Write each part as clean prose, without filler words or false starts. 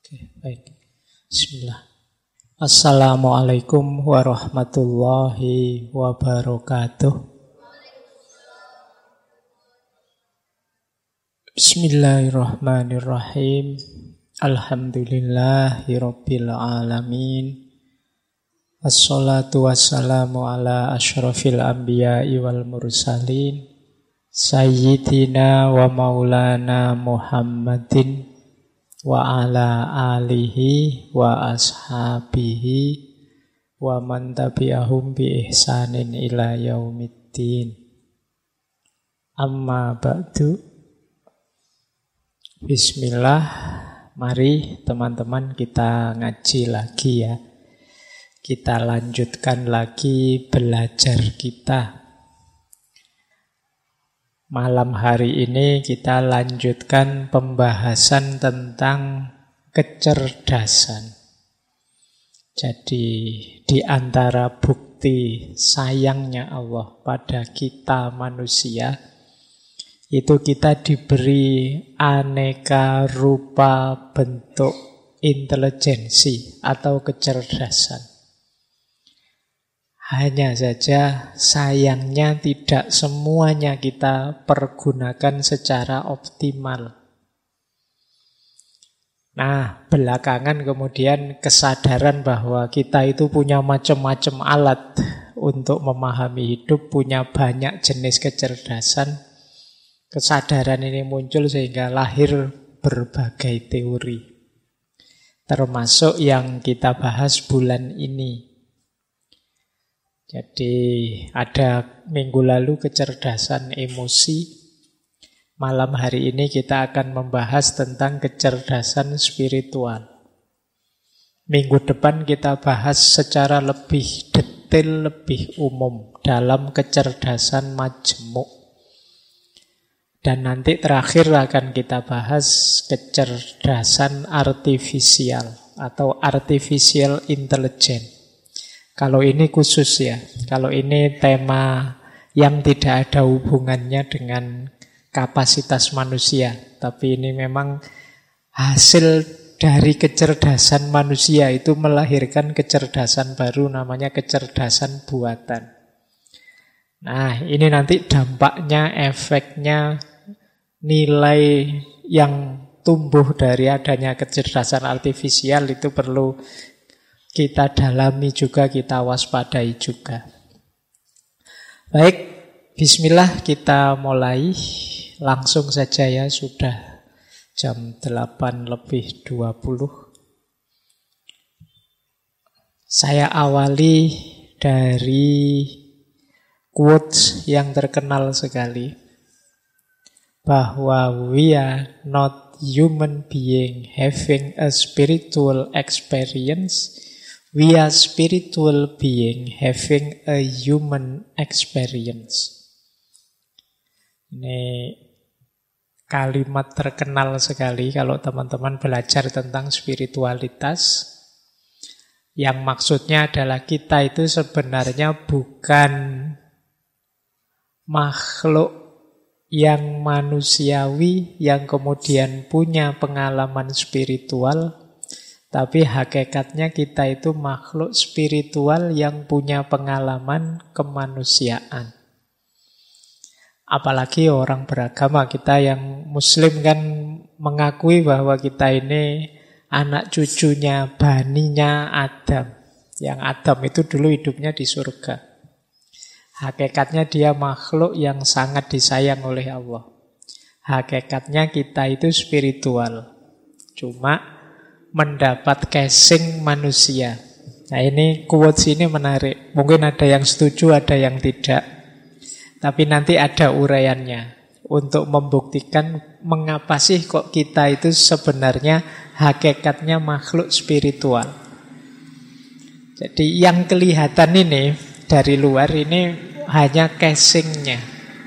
Oke, baik. Bismillah. Assalamualaikum warahmatullahi wabarakatuh. Bismillahirrahmanirrahim. Alhamdulillahirabbil alamin. Assalatu wassalamu ala asyrafil anbiya'i wal mursalin. Sayyidina wa maulana Muhammadin wa ala alihi wa ashabihi wa man tabi'ahum bi ihsanin ila yaumiddin. Amma ba'du. Bismillah. Mari teman-teman kita ngaji lagi ya. Kita lanjutkan lagi belajar kita. Malam hari ini kita lanjutkan pembahasan tentang kecerdasan. Jadi di antara bukti sayangnya Allah pada kita manusia, itu kita diberi aneka rupa bentuk intelijensi atau kecerdasan. Hanya saja sayangnya tidak semuanya kita pergunakan secara optimal. Nah, belakangan kemudian kesadaran bahwa kita itu punya macam-macam alat untuk memahami hidup, punya banyak jenis kecerdasan. Kesadaran ini muncul sehingga lahir berbagai teori. Termasuk yang kita bahas bulan ini. Jadi ada minggu lalu kecerdasan emosi. Malam hari ini kita akan membahas tentang kecerdasan spiritual. Minggu depan kita bahas secara lebih detail, lebih umum dalam kecerdasan majemuk. Dan nanti terakhir akan kita bahas kecerdasan artifisial atau artificial intelligence. Kalau ini khusus ya, kalau ini tema yang tidak ada hubungannya dengan kapasitas manusia. Tapi ini memang hasil dari kecerdasan manusia itu melahirkan kecerdasan baru namanya kecerdasan buatan. Nah ini nanti dampaknya, efeknya, nilai yang tumbuh dari adanya kecerdasan artifisial itu perlu kita dalami juga, kita waspadai juga. Baik, bismillah kita mulai. Langsung saja ya, sudah jam 8:20. Saya awali dari quotes yang terkenal sekali. Bahwa we are not human being having a spiritual experience. We are spiritual being having a human experience. Ini kalimat terkenal sekali kalau teman-teman belajar tentang spiritualitas. Yang maksudnya adalah kita itu sebenarnya bukan makhluk yang manusiawi yang kemudian punya pengalaman spiritual. Tapi hakikatnya kita itu makhluk spiritual yang punya pengalaman kemanusiaan. Apalagi orang beragama, kita yang muslim kan mengakui bahwa kita ini anak cucunya, baninya Adam. Yang Adam itu dulu hidupnya di surga. Hakikatnya dia makhluk yang sangat disayang oleh Allah. Hakikatnya kita itu spiritual. Cuma mendapat casing manusia. Nah ini quotes ini menarik. Mungkin ada yang setuju, ada yang tidak. Tapi nanti ada uraiannya untuk membuktikan mengapa sih kok kita itu sebenarnya hakikatnya makhluk spiritual. Jadi yang kelihatan ini dari luar ini hanya casingnya.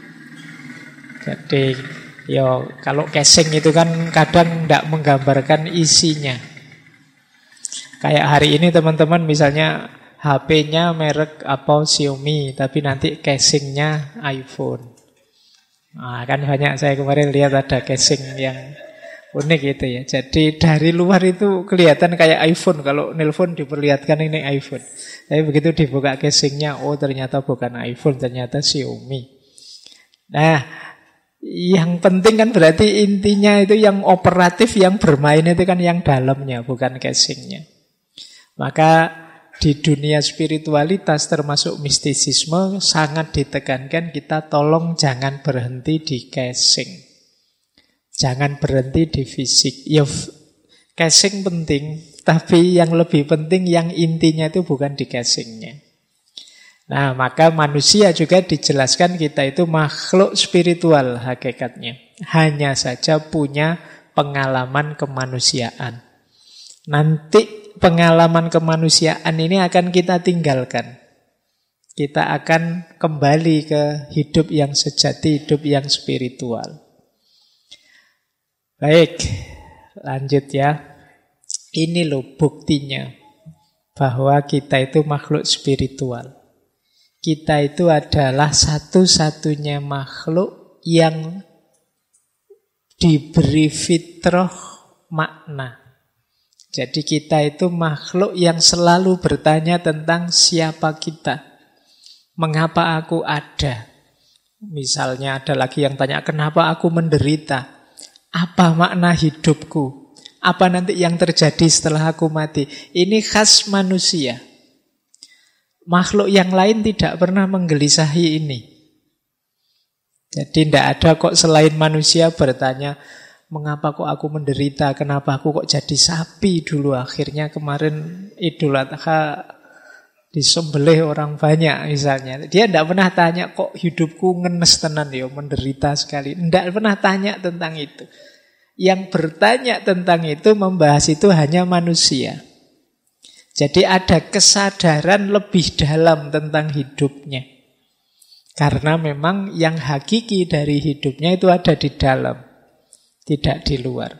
Jadi kalau casing itu kan kadang tidak menggambarkan isinya. Kayak hari ini teman-teman misalnya HP-nya merek apa Xiaomi, tapi nanti casingnya iPhone. Nah, kan banyak saya kemarin lihat ada casing yang Unik itu ya. Jadi dari luar itu kelihatan kayak iPhone. Kalau nelpon diperlihatkan ini iPhone. Tapi begitu dibuka casingnya, oh ternyata bukan iPhone, ternyata Xiaomi. Nah, yang penting kan berarti intinya itu yang operatif, yang bermain itu kan yang dalamnya, bukan casingnya. Maka di dunia spiritualitas termasuk mistisisme sangat ditekankan kita tolong jangan berhenti di casing. Jangan berhenti di fisik. Ya, casing penting, tapi yang lebih penting yang intinya itu bukan di casingnya. Nah, maka manusia juga dijelaskan kita itu makhluk spiritual hakikatnya. Hanya saja punya pengalaman kemanusiaan. Nanti pengalaman kemanusiaan ini akan kita tinggalkan. Kita akan kembali ke hidup yang sejati, hidup yang spiritual. Baik, lanjut ya. Ini loh buktinya bahwa kita itu makhluk spiritual. Kita itu adalah satu-satunya makhluk yang diberi fitrah makna. Jadi kita itu makhluk yang selalu bertanya tentang siapa kita. Mengapa aku ada? Misalnya ada lagi yang tanya, kenapa aku menderita? Apa makna hidupku? Apa nanti yang terjadi setelah aku mati? Ini khas manusia. Makhluk yang lain tidak pernah menggelisahi ini. Jadi tidak ada kok selain manusia bertanya, mengapa kok aku menderita? Kenapa aku kok jadi sapi dulu? Akhirnya kemarin Idul Adha disembelih orang banyak misalnya. Dia tidak pernah tanya kok hidupku ngenes tenan ya, menderita sekali. Tidak pernah tanya tentang itu. Yang bertanya tentang itu, membahas itu hanya manusia. Jadi ada kesadaran lebih dalam tentang hidupnya. Karena memang yang hakiki dari hidupnya itu ada di dalam, tidak di luar.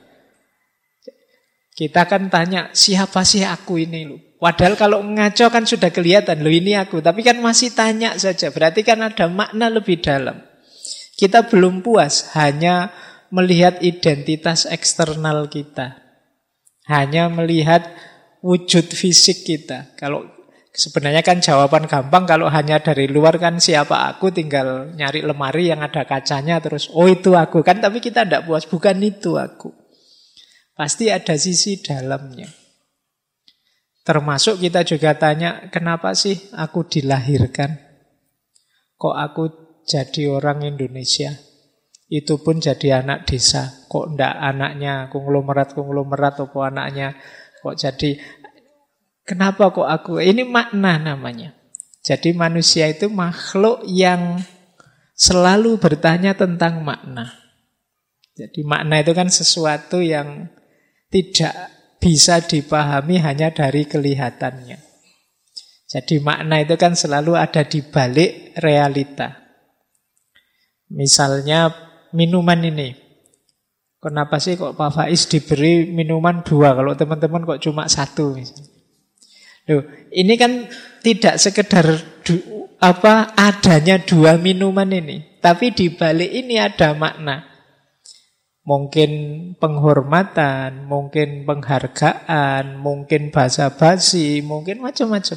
Kita kan tanya, siapa sih aku ini loh? Padahal kalau ngaco kan sudah kelihatan, loh ini aku. Tapi kan masih tanya saja, berarti kan ada makna lebih dalam. Kita belum puas hanya melihat identitas eksternal kita. Hanya melihat wujud fisik kita. Kalau sebenarnya kan jawaban gampang, kalau hanya dari luar kan siapa aku, tinggal nyari lemari yang ada kacanya terus, oh itu aku kan. Tapi kita tidak puas, bukan itu aku. Pasti ada sisi dalamnya. Termasuk kita juga tanya, kenapa sih aku dilahirkan? Kok aku jadi orang Indonesia? Itu pun jadi anak desa. Kok ndak anaknya konglomerat atau anaknya kok jadi. Kenapa kok aku? Ini makna namanya. Jadi manusia itu makhluk yang selalu bertanya tentang makna. Jadi makna itu kan sesuatu yang tidak bisa dipahami hanya dari kelihatannya. Jadi makna itu kan selalu ada di balik realita. Misalnya minuman ini. Kenapa sih kok Pak Faiz diberi minuman 2, kalau teman-teman kok cuma 1 misalnya. Loh, ini kan tidak sekedar adanya 2 minuman ini, tapi di balik ini ada makna. Mungkin penghormatan, mungkin penghargaan, mungkin basa-basi, mungkin macam-macam.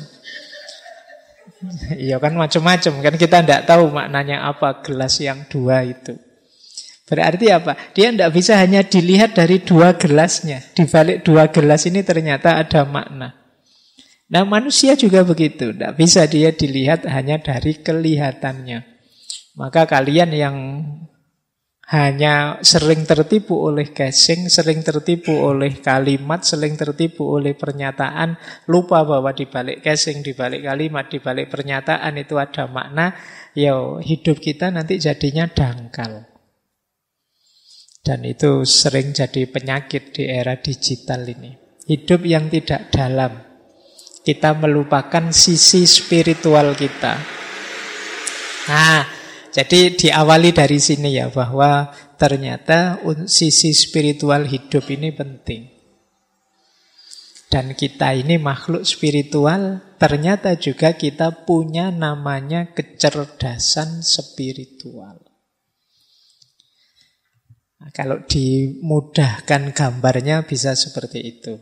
Iya kan macam-macam, kan kita tidak tahu maknanya apa gelas yang 2 itu. Berarti apa? Dia tidak bisa hanya dilihat dari 2 gelasnya. Di balik 2 gelas ini ternyata ada makna. Nah manusia juga begitu. Tidak bisa dia dilihat hanya dari kelihatannya. Maka kalian yang hanya sering tertipu oleh casing, sering tertipu oleh kalimat, sering tertipu oleh pernyataan, lupa bahwa di balik casing, di balik kalimat, di balik pernyataan itu ada makna, ya hidup kita nanti jadinya dangkal. Dan itu sering jadi penyakit di era digital ini. Hidup yang tidak dalam. Kita melupakan sisi spiritual kita. Nah, jadi diawali dari sini ya, bahwa ternyata sisi spiritual hidup ini penting. Dan kita ini makhluk spiritual, ternyata juga kita punya namanya kecerdasan spiritual. Nah, kalau dimudahkan gambarnya bisa seperti itu.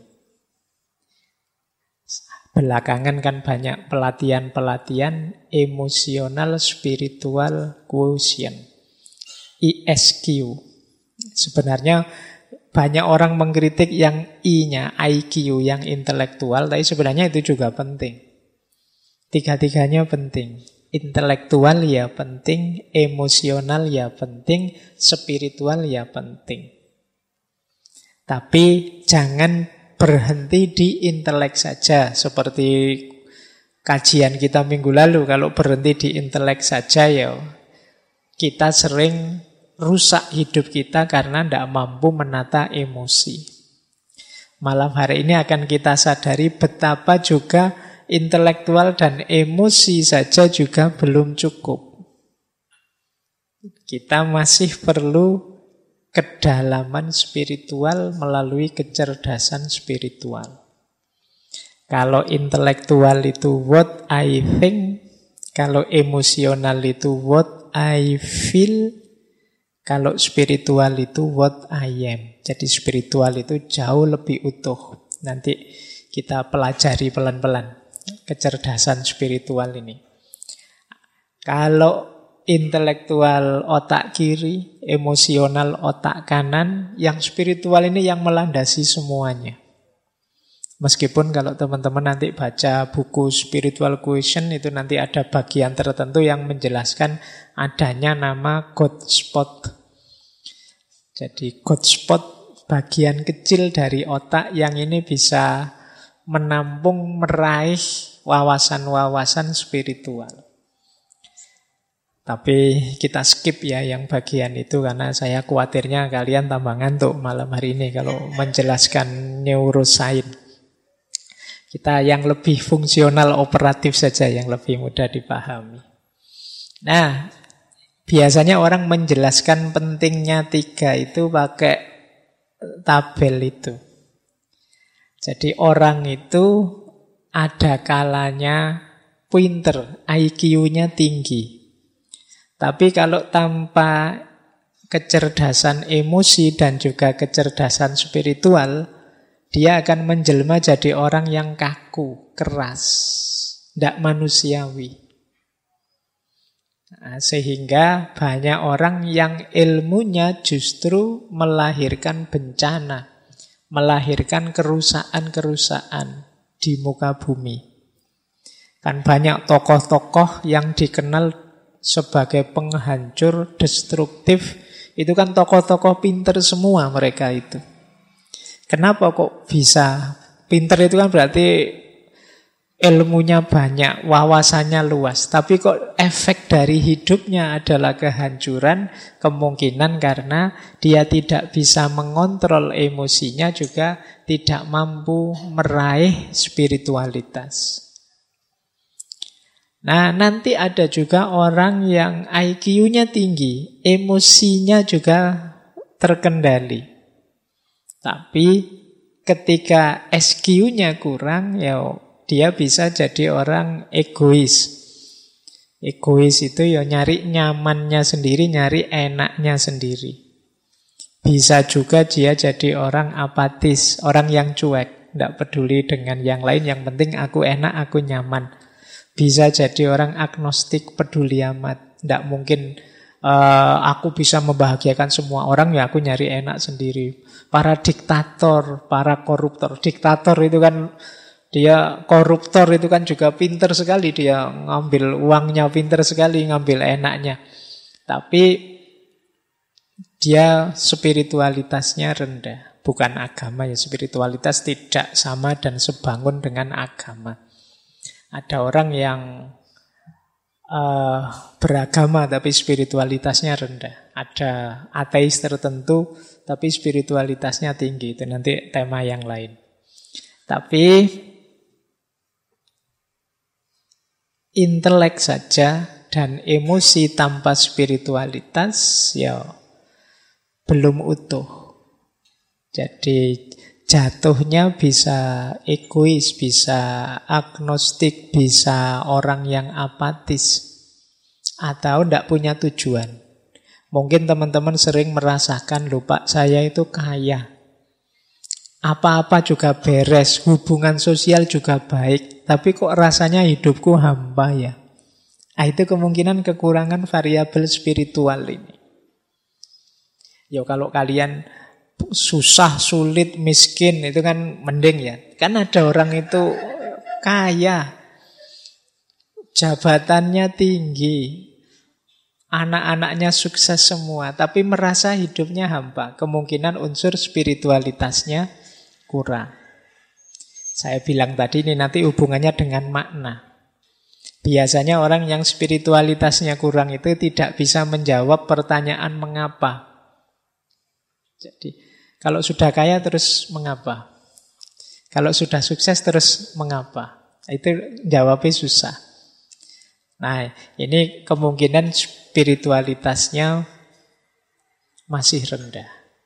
Belakangan kan banyak pelatihan-pelatihan emosional spiritual quotient, ISQ. Sebenarnya banyak orang mengkritik yang I-nya, IQ, yang intelektual, tapi sebenarnya itu juga penting. Tiga-tiganya penting. Intelektual ya penting, emosional ya penting, spiritual ya penting. Tapi jangan berhenti di intelek saja. Seperti kajian kita minggu lalu, kalau berhenti di intelek saja ya kita sering rusak hidup kita karena tidak mampu menata emosi. Malam hari ini akan kita sadari betapa juga intelektual dan emosi saja juga belum cukup. Kita masih perlu kedalaman spiritual melalui kecerdasan spiritual. Kalau intelektual itu what I think, kalau emosional itu what I feel, kalau spiritual itu what I am. Jadi spiritual itu jauh lebih utuh. Nanti kita pelajari pelan-pelan kecerdasan spiritual ini. Kalau intelektual otak kiri, emosional otak kanan, yang spiritual ini yang melandasi semuanya. Meskipun kalau teman-teman nanti baca buku Spiritual Quotient, itu nanti ada bagian tertentu yang menjelaskan adanya nama God spot. Jadi God spot bagian kecil dari otak yang ini bisa menampung, meraih wawasan-wawasan spiritual. Tapi kita skip ya yang bagian itu karena saya khawatirnya kalian tambah ngantuk malam hari ini kalau menjelaskan neuroscience. Kita yang lebih fungsional operatif saja, yang lebih mudah dipahami. Nah, biasanya orang menjelaskan pentingnya 3 itu pakai tabel itu. Jadi orang itu ada kalanya pinter, IQ-nya tinggi. Tapi kalau tanpa kecerdasan emosi dan juga kecerdasan spiritual, dia akan menjelma jadi orang yang kaku, keras, tidak manusiawi. Nah, sehingga banyak orang yang ilmunya justru melahirkan bencana, melahirkan kerusakan-kerusakan di muka bumi. Kan banyak tokoh-tokoh yang dikenal sebagai penghancur, destruktif, itu kan tokoh-tokoh pinter semua mereka itu. Kenapa kok bisa? Pinter itu kan berarti ilmunya banyak, wawasannya luas. Tapi kok efek dari hidupnya adalah kehancuran, kemungkinan karena dia tidak bisa mengontrol emosinya, juga tidak mampu meraih spiritualitas. Nah, nanti ada juga orang yang IQ-nya tinggi, emosinya juga terkendali. Tapi ketika SQ-nya kurang, ya dia bisa jadi orang egois. Egois itu ya nyari nyamannya sendiri, nyari enaknya sendiri. Bisa juga dia jadi orang apatis, orang yang cuek, tidak peduli dengan yang lain, yang penting aku enak, aku nyaman. Bisa jadi orang agnostik, peduli amat. Tidak mungkin aku bisa membahagiakan semua orang, ya aku nyari enak sendiri. Para diktator, para koruptor. Diktator itu kan, dia koruptor itu kan juga pinter sekali. Dia ngambil uangnya, pinter sekali ngambil enaknya. Tapi dia spiritualitasnya rendah. Bukan agama ya, spiritualitas tidak sama dan sebangun dengan agama. Ada orang yang beragama tapi spiritualitasnya rendah. Ada ateis tertentu tapi spiritualitasnya tinggi. Itu nanti tema yang lain. Tapi intelek saja dan emosi tanpa spiritualitas ya belum utuh. Jadi jatuhnya bisa egois, bisa agnostik, bisa orang yang apatis, atau tidak punya tujuan. Mungkin teman-teman sering merasakan, "Loh Pak, saya itu kaya. Apa-apa juga beres, hubungan sosial juga baik, tapi kok rasanya hidupku hampa ya?" Nah, itu kemungkinan kekurangan variabel spiritual ini. Ya kalau kalian susah, sulit, miskin, itu kan mending ya. Kan ada orang itu kaya, jabatannya tinggi, anak-anaknya sukses semua, tapi merasa hidupnya hampa. Kemungkinan unsur spiritualitasnya kurang. Saya bilang tadi ini nanti hubungannya dengan makna. Biasanya orang yang spiritualitasnya kurang itu tidak bisa menjawab pertanyaan mengapa. Jadi kalau sudah kaya terus mengapa? Kalau sudah sukses terus mengapa? Itu jawabnya susah. Nah, ini kemungkinan spiritualitasnya masih rendah.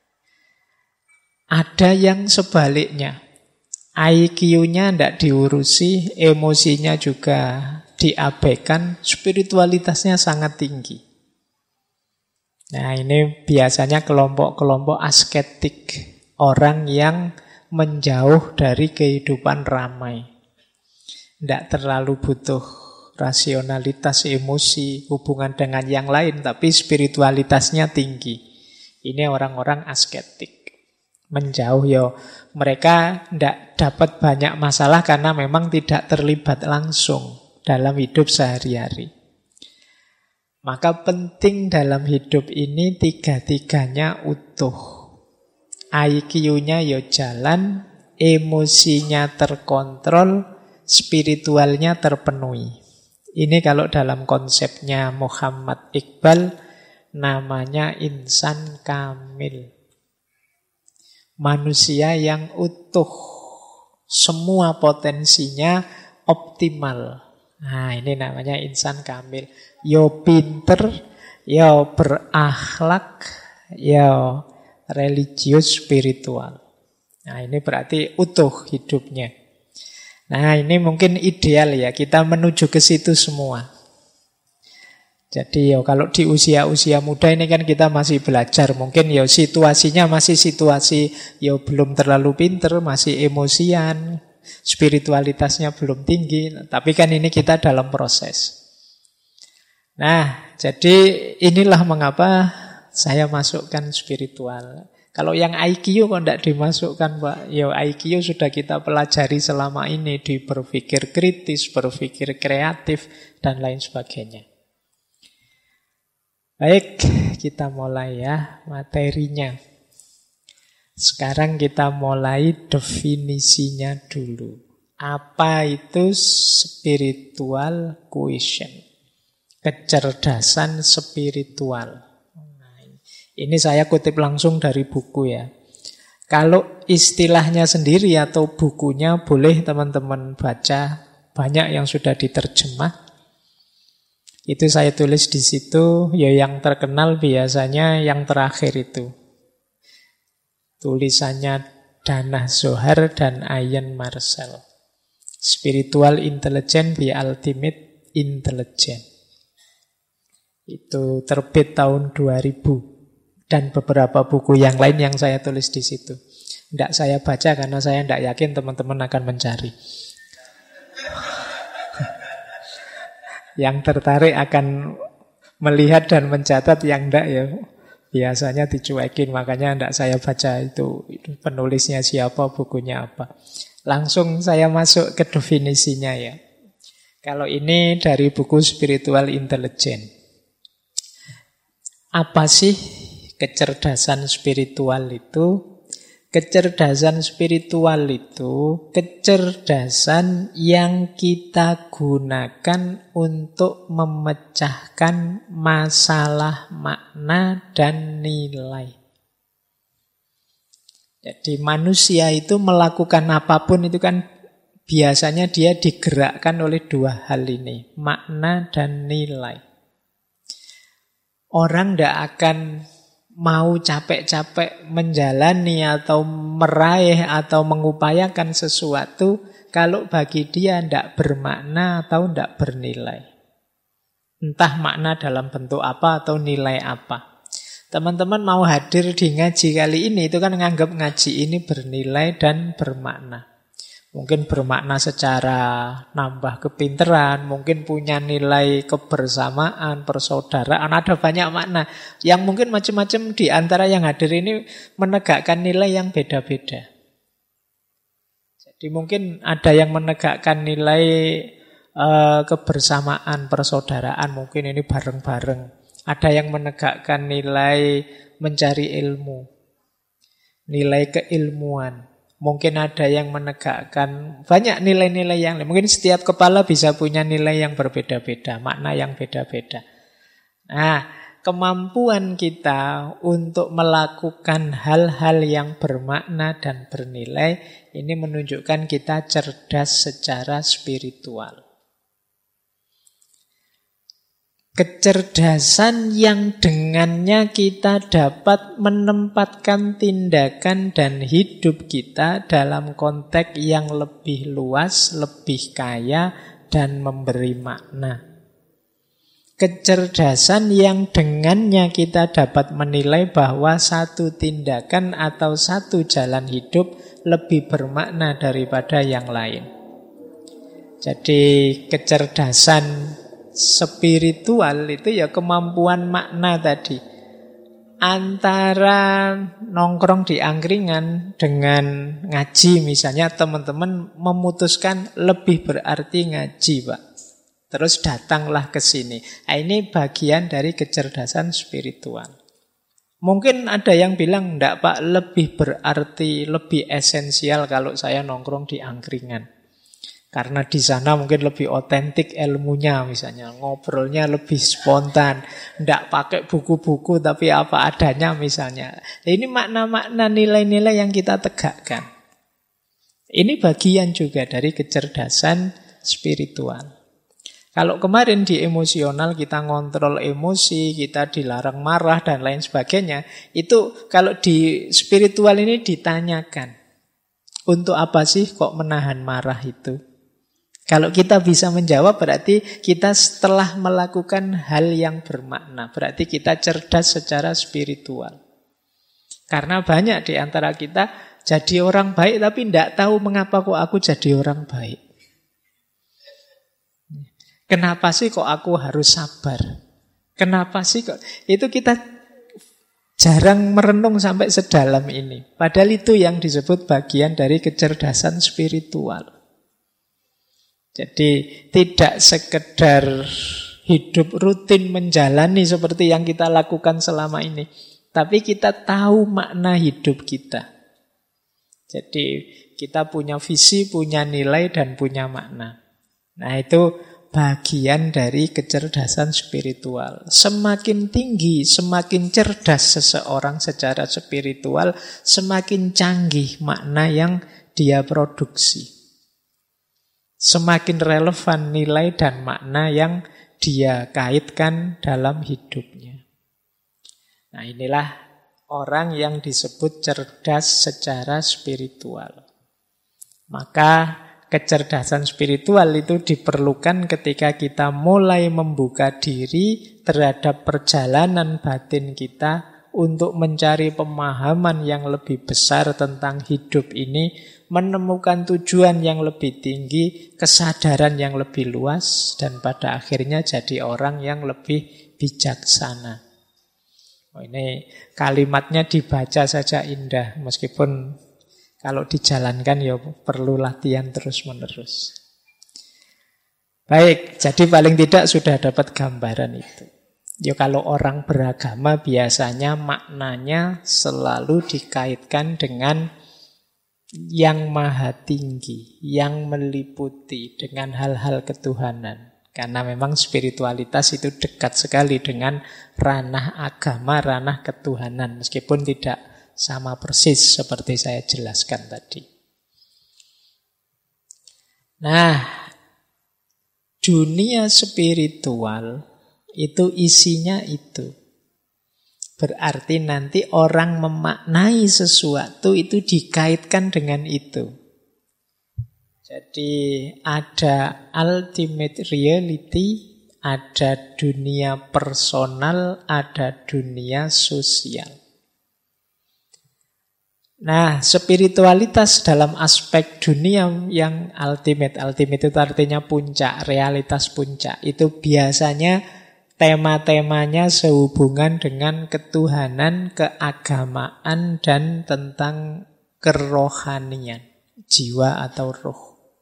Ada yang sebaliknya. IQ-nya tidak diurusi, emosinya juga diabaikan, spiritualitasnya sangat tinggi. Nah, ini biasanya kelompok-kelompok asketik, orang yang menjauh dari kehidupan ramai. Tidak terlalu butuh rasionalitas, emosi, hubungan dengan yang lain, tapi spiritualitasnya tinggi. Ini orang-orang asketik. Menjauh ya, mereka tidak dapat banyak masalah karena memang tidak terlibat langsung dalam hidup sehari-hari. Maka penting dalam hidup ini tiga-tiganya utuh. IQ-nya ya jalan, emosinya terkontrol, spiritualnya terpenuhi. Ini kalau dalam konsepnya Muhammad Iqbal namanya insan kamil. Manusia yang utuh, semua potensinya optimal. Nah, ini namanya insan kamil. Yo pinter, yo berakhlak, yo religius spiritual. Nah, ini berarti utuh hidupnya. Nah, ini mungkin ideal ya, kita menuju ke situ semua. Jadi ya kalau di usia-usia muda ini kan kita masih belajar. Mungkin ya situasinya masih situasi ya belum terlalu pinter, masih emosian, spiritualitasnya belum tinggi. Tapi kan ini kita dalam proses. Nah, jadi inilah mengapa saya masukkan spiritual. Kalau yang IQ kok tidak dimasukkan, Pak? Ya IQ sudah kita pelajari selama ini di berpikir kritis, berpikir kreatif, dan lain sebagainya. Baik, kita mulai ya materinya. Sekarang kita mulai definisinya dulu. Apa itu spiritual quotient? Kecerdasan spiritual. Nah, ini saya kutip langsung dari buku ya. Kalau istilahnya sendiri atau bukunya boleh teman-teman baca, banyak yang sudah diterjemah. Itu saya tulis di situ, ya yang terkenal biasanya yang terakhir itu. Tulisannya Danah Zohar dan Ian Marcel. Spiritual Intelligence, the Ultimate Intelligence. Itu terbit tahun 2000. Dan beberapa buku yang lain yang saya tulis di situ. Tidak saya baca karena saya tidak yakin teman-teman akan mencari. Yang tertarik akan melihat dan mencatat, yang enggak ya biasanya dicuekin. Makanya enggak saya baca itu penulisnya siapa, bukunya apa. Langsung saya masuk ke definisinya ya. Kalau ini dari buku Spiritual Intelligence. Apa sih kecerdasan spiritual itu? Kecerdasan spiritual itu kecerdasan yang kita gunakan untuk memecahkan masalah makna dan nilai. Jadi manusia itu melakukan apapun itu kan biasanya dia digerakkan oleh dua hal ini, makna dan nilai. Orang tidak akan mau capek-capek menjalani atau meraih atau mengupayakan sesuatu kalau bagi dia tidak bermakna atau tidak bernilai. Entah makna dalam bentuk apa atau nilai apa. Teman-teman mau hadir di ngaji kali ini itu kan nganggap ngaji ini bernilai dan bermakna. Mungkin bermakna secara nambah kepinteran, mungkin punya nilai kebersamaan, persaudaraan, ada banyak makna. Yang mungkin macam-macam di antara yang hadir ini menegakkan nilai yang beda-beda. Jadi mungkin ada yang menegakkan nilai kebersamaan, persaudaraan, mungkin ini bareng-bareng. Ada yang menegakkan nilai mencari ilmu, nilai keilmuan. Mungkin ada yang menegakkan banyak nilai-nilai yang lain. Mungkin setiap kepala bisa punya nilai yang berbeda-beda, makna yang beda-beda. Nah, kemampuan kita untuk melakukan hal-hal yang bermakna dan bernilai ini menunjukkan kita cerdas secara spiritual. Kecerdasan yang dengannya kita dapat menempatkan tindakan dan hidup kita dalam konteks yang lebih luas, lebih kaya, dan memberi makna. Kecerdasan yang dengannya kita dapat menilai bahwa satu tindakan atau satu jalan hidup lebih bermakna daripada yang lain. Jadi kecerdasan spiritual itu ya kemampuan makna tadi. Antara nongkrong di angkringan dengan ngaji misalnya, teman-teman memutuskan lebih berarti ngaji, Pak. Terus datanglah ke sini. Nah, ini bagian dari kecerdasan spiritual. Mungkin ada yang bilang, enggak Pak, lebih berarti, lebih esensial kalau saya nongkrong di angkringan. Karena di sana mungkin lebih otentik ilmunya misalnya. Ngobrolnya lebih spontan. Tidak pakai buku-buku tapi apa adanya misalnya. Ini makna-makna nilai-nilai yang kita tegakkan. Ini bagian juga dari kecerdasan spiritual. Kalau kemarin di emosional kita ngontrol emosi, kita dilarang marah dan lain sebagainya. Itu kalau di spiritual ini ditanyakan. Untuk apa sih kok menahan marah itu? Kalau kita bisa menjawab berarti kita setelah melakukan hal yang bermakna. Berarti kita cerdas secara spiritual. Karena banyak di antara kita jadi orang baik tapi tidak tahu mengapa kok aku jadi orang baik. Kenapa sih kok aku harus sabar? Kenapa sih kok? Itu kita jarang merenung sampai sedalam ini. Padahal itu yang disebut bagian dari kecerdasan spiritual. Jadi tidak sekedar hidup rutin menjalani seperti yang kita lakukan selama ini. Tapi kita tahu makna hidup kita. Jadi kita punya visi, punya nilai, dan punya makna. Nah itu bagian dari kecerdasan spiritual. Semakin tinggi, semakin cerdas seseorang secara spiritual, semakin canggih makna yang dia produksi. Semakin relevan nilai dan makna yang dia kaitkan dalam hidupnya. Nah inilah orang yang disebut cerdas secara spiritual. Maka kecerdasan spiritual itu diperlukan ketika kita mulai membuka diri terhadap perjalanan batin kita untuk mencari pemahaman yang lebih besar tentang hidup ini, menemukan tujuan yang lebih tinggi, kesadaran yang lebih luas, dan pada akhirnya jadi orang yang lebih bijaksana. Oh, ini kalimatnya dibaca saja indah, meskipun kalau dijalankan ya perlu latihan terus-menerus. Baik, jadi paling tidak sudah dapat gambaran itu. Ya kalau orang beragama biasanya maknanya selalu dikaitkan dengan yang maha tinggi, yang meliputi dengan hal-hal ketuhanan. Karena memang spiritualitas itu dekat sekali dengan ranah agama, ranah ketuhanan. Meskipun tidak sama persis seperti saya jelaskan tadi. Nah, dunia spiritual itu isinya itu. Berarti nanti orang memaknai sesuatu itu dikaitkan dengan itu. Jadi ada ultimate reality, Ada dunia personal, ada dunia sosial. Nah, spiritualitas dalam aspek dunia yang ultimate itu artinya puncak, realitas puncak. Itu biasanya tema-temanya sehubungan dengan ketuhanan, keagamaan, dan tentang kerohanian, jiwa atau roh.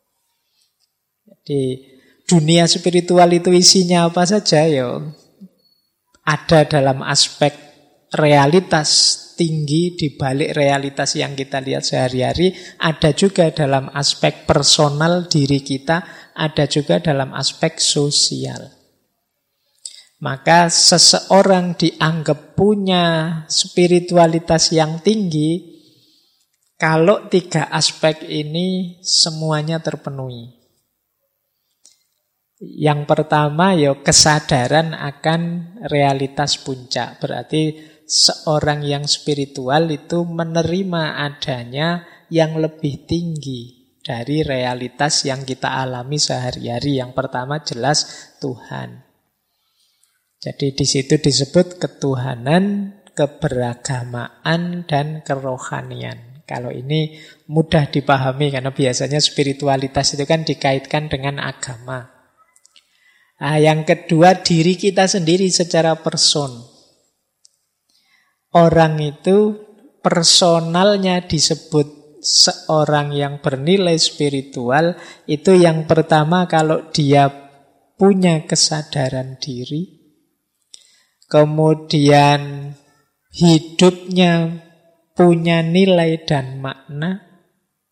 Jadi dunia spiritual itu isinya apa saja ya? Ada dalam aspek realitas tinggi di balik realitas yang kita lihat sehari-hari, ada juga dalam aspek personal diri kita, ada juga dalam aspek sosial. Maka seseorang dianggap punya spiritualitas yang tinggi kalau tiga aspek ini semuanya terpenuhi. Yang pertama ya kesadaran akan realitas puncak. Berarti seorang yang spiritual itu menerima adanya yang lebih tinggi dari realitas yang kita alami sehari-hari. Yang pertama jelas Tuhan. Jadi di situ disebut ketuhanan, keberagamaan, dan kerohanian. Kalau ini mudah dipahami karena biasanya spiritualitas itu kan dikaitkan dengan agama. Nah, yang kedua, diri kita sendiri secara person. Orang itu personalnya disebut seorang yang bernilai spiritual, itu yang pertama kalau dia punya kesadaran diri, kemudian hidupnya punya nilai dan makna,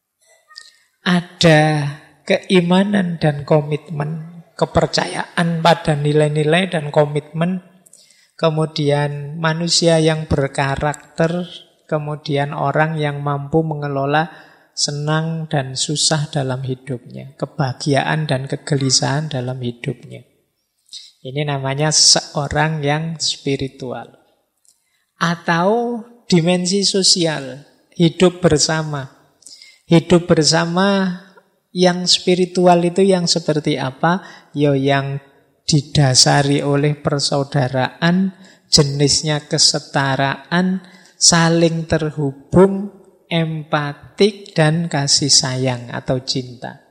ada keimanan dan komitmen, kepercayaan pada nilai-nilai dan komitmen, kemudian manusia yang berkarakter, kemudian orang yang mampu mengelola senang dan susah dalam hidupnya, kebahagiaan dan kegelisahan dalam hidupnya. Ini namanya seorang yang spiritual. Atau dimensi sosial, hidup bersama. Hidup bersama yang spiritual itu yang seperti apa? Ya yang didasari oleh persaudaraan, jenisnya kesetaraan, saling terhubung, empatik, dan kasih sayang atau cinta.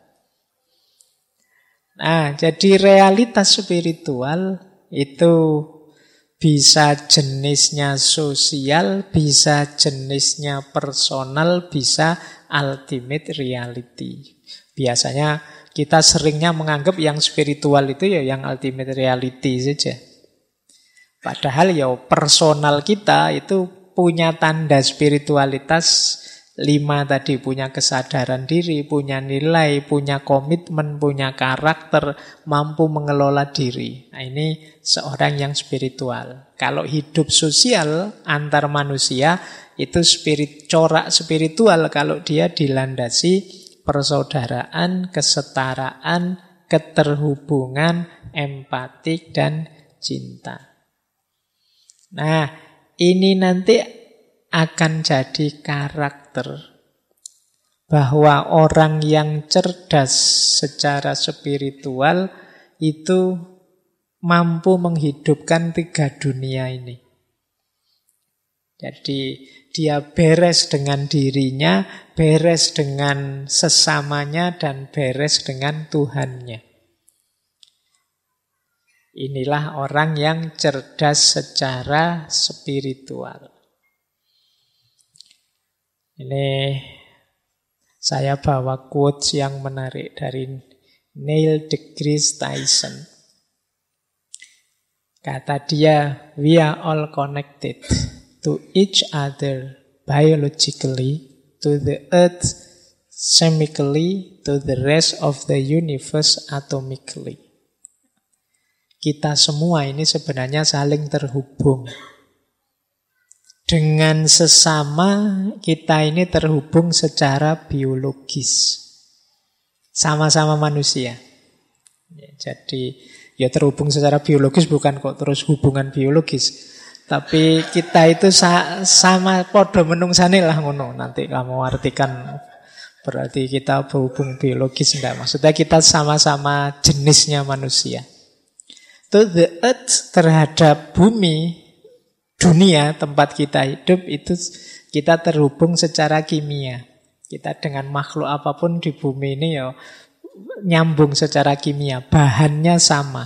Nah, jadi realitas spiritual itu bisa jenisnya sosial, bisa jenisnya personal, bisa ultimate reality. Biasanya kita seringnya menganggap yang spiritual itu ya yang ultimate reality saja. Padahal ya personal kita itu punya tanda spiritualitas 5 tadi, punya kesadaran diri, punya nilai, punya komitmen, punya karakter, mampu mengelola diri. Nah, ini seorang yang spiritual. Kalau hidup sosial antar manusia itu corak spiritual kalau dia dilandasi persaudaraan, kesetaraan, keterhubungan, empatik, dan cinta. Nah, ini nanti akan jadi karakter bahwa orang yang cerdas secara spiritual itu mampu menghidupkan 3 dunia ini. Jadi dia beres dengan dirinya, beres dengan sesamanya, dan beres dengan Tuhannya. Inilah orang yang cerdas secara spiritual. Ini saya bawa quotes yang menarik dari Neil deGrasse Tyson. Kata dia, "We are all connected to each other biologically, to the earth chemically, to the rest of the universe atomically." Kita semua ini sebenarnya saling terhubung. Dengan sesama kita ini terhubung secara biologis. Sama-sama manusia. Ya, jadi ya terhubung secara biologis bukan kok terus hubungan biologis. Tapi kita itu sama podo menungsane lah ngono. Nanti kamu artikan berarti kita berhubung biologis enggak. Maksudnya kita sama-sama jenisnya manusia. To the earth, terhadap bumi, dunia tempat kita hidup, itu kita terhubung secara kimia. Kita dengan makhluk apapun di bumi ini ya nyambung secara kimia, bahannya sama.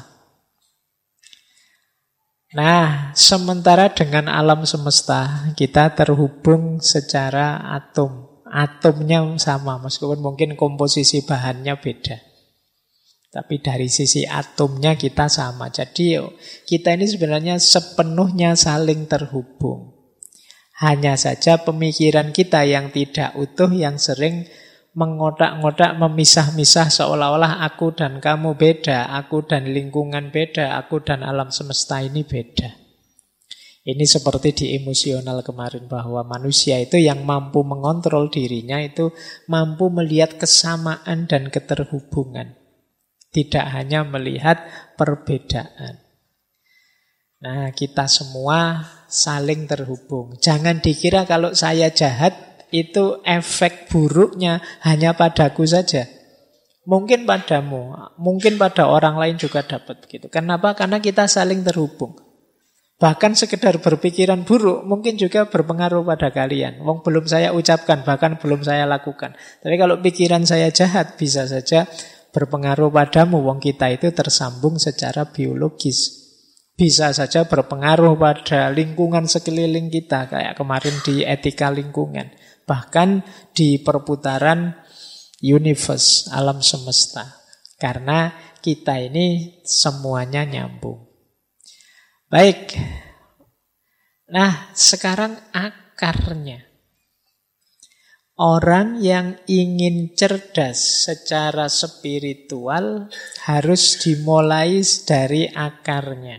Nah, sementara dengan alam semesta kita terhubung secara atom. Atomnya sama, meskipun mungkin komposisi bahannya beda. Tapi dari sisi atomnya kita sama. Jadi kita ini sebenarnya sepenuhnya saling terhubung. Hanya saja pemikiran kita yang tidak utuh, yang sering mengotak-ngotak, memisah-misah seolah-olah aku dan kamu beda, aku dan lingkungan beda, aku dan alam semesta ini beda. Ini seperti di emosional kemarin, bahwa manusia itu yang mampu mengontrol dirinya itu mampu melihat kesamaan dan keterhubungan. Tidak hanya melihat perbedaan. Nah, kita semua saling terhubung. Jangan dikira kalau saya jahat, itu efek buruknya hanya padaku saja. Mungkin padamu, mungkin pada orang lain juga dapat begitu. Kenapa? Karena kita saling terhubung. Bahkan sekedar berpikiran buruk mungkin juga berpengaruh pada kalian. Wong belum saya ucapkan, bahkan belum saya lakukan. Tapi kalau pikiran saya jahat, bisa saja berpengaruh padamu. Wong kita itu tersambung secara biologis. Bisa saja berpengaruh pada lingkungan sekeliling kita, kayak kemarin di etika lingkungan. Bahkan di perputaran universe, alam semesta. Karena kita ini semuanya nyambung. Baik. Nah, sekarang akarnya. Orang yang ingin cerdas secara spiritual harus dimulai dari akarnya.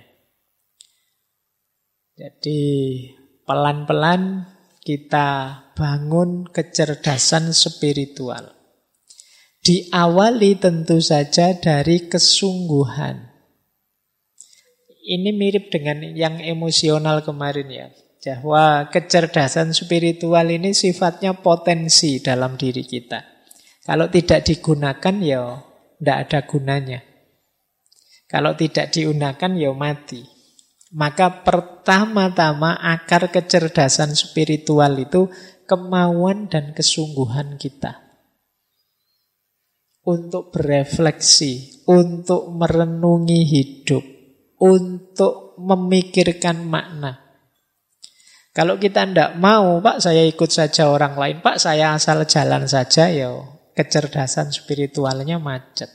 Jadi pelan-pelan kita bangun kecerdasan spiritual. Diawali tentu saja dari kesungguhan. Ini mirip dengan yang emosional kemarin ya. Bahwa kecerdasan spiritual ini sifatnya potensi dalam diri kita. Kalau tidak digunakan ya tidak ada gunanya. Kalau tidak digunakan ya mati. Maka pertama-tama akar kecerdasan spiritual itu kemauan dan kesungguhan kita. Untuk berefleksi, untuk merenungi hidup, untuk memikirkan makna. Kalau kita tidak mau, Pak saya ikut saja orang lain, Pak saya asal jalan saja, ya kecerdasan spiritualnya macet.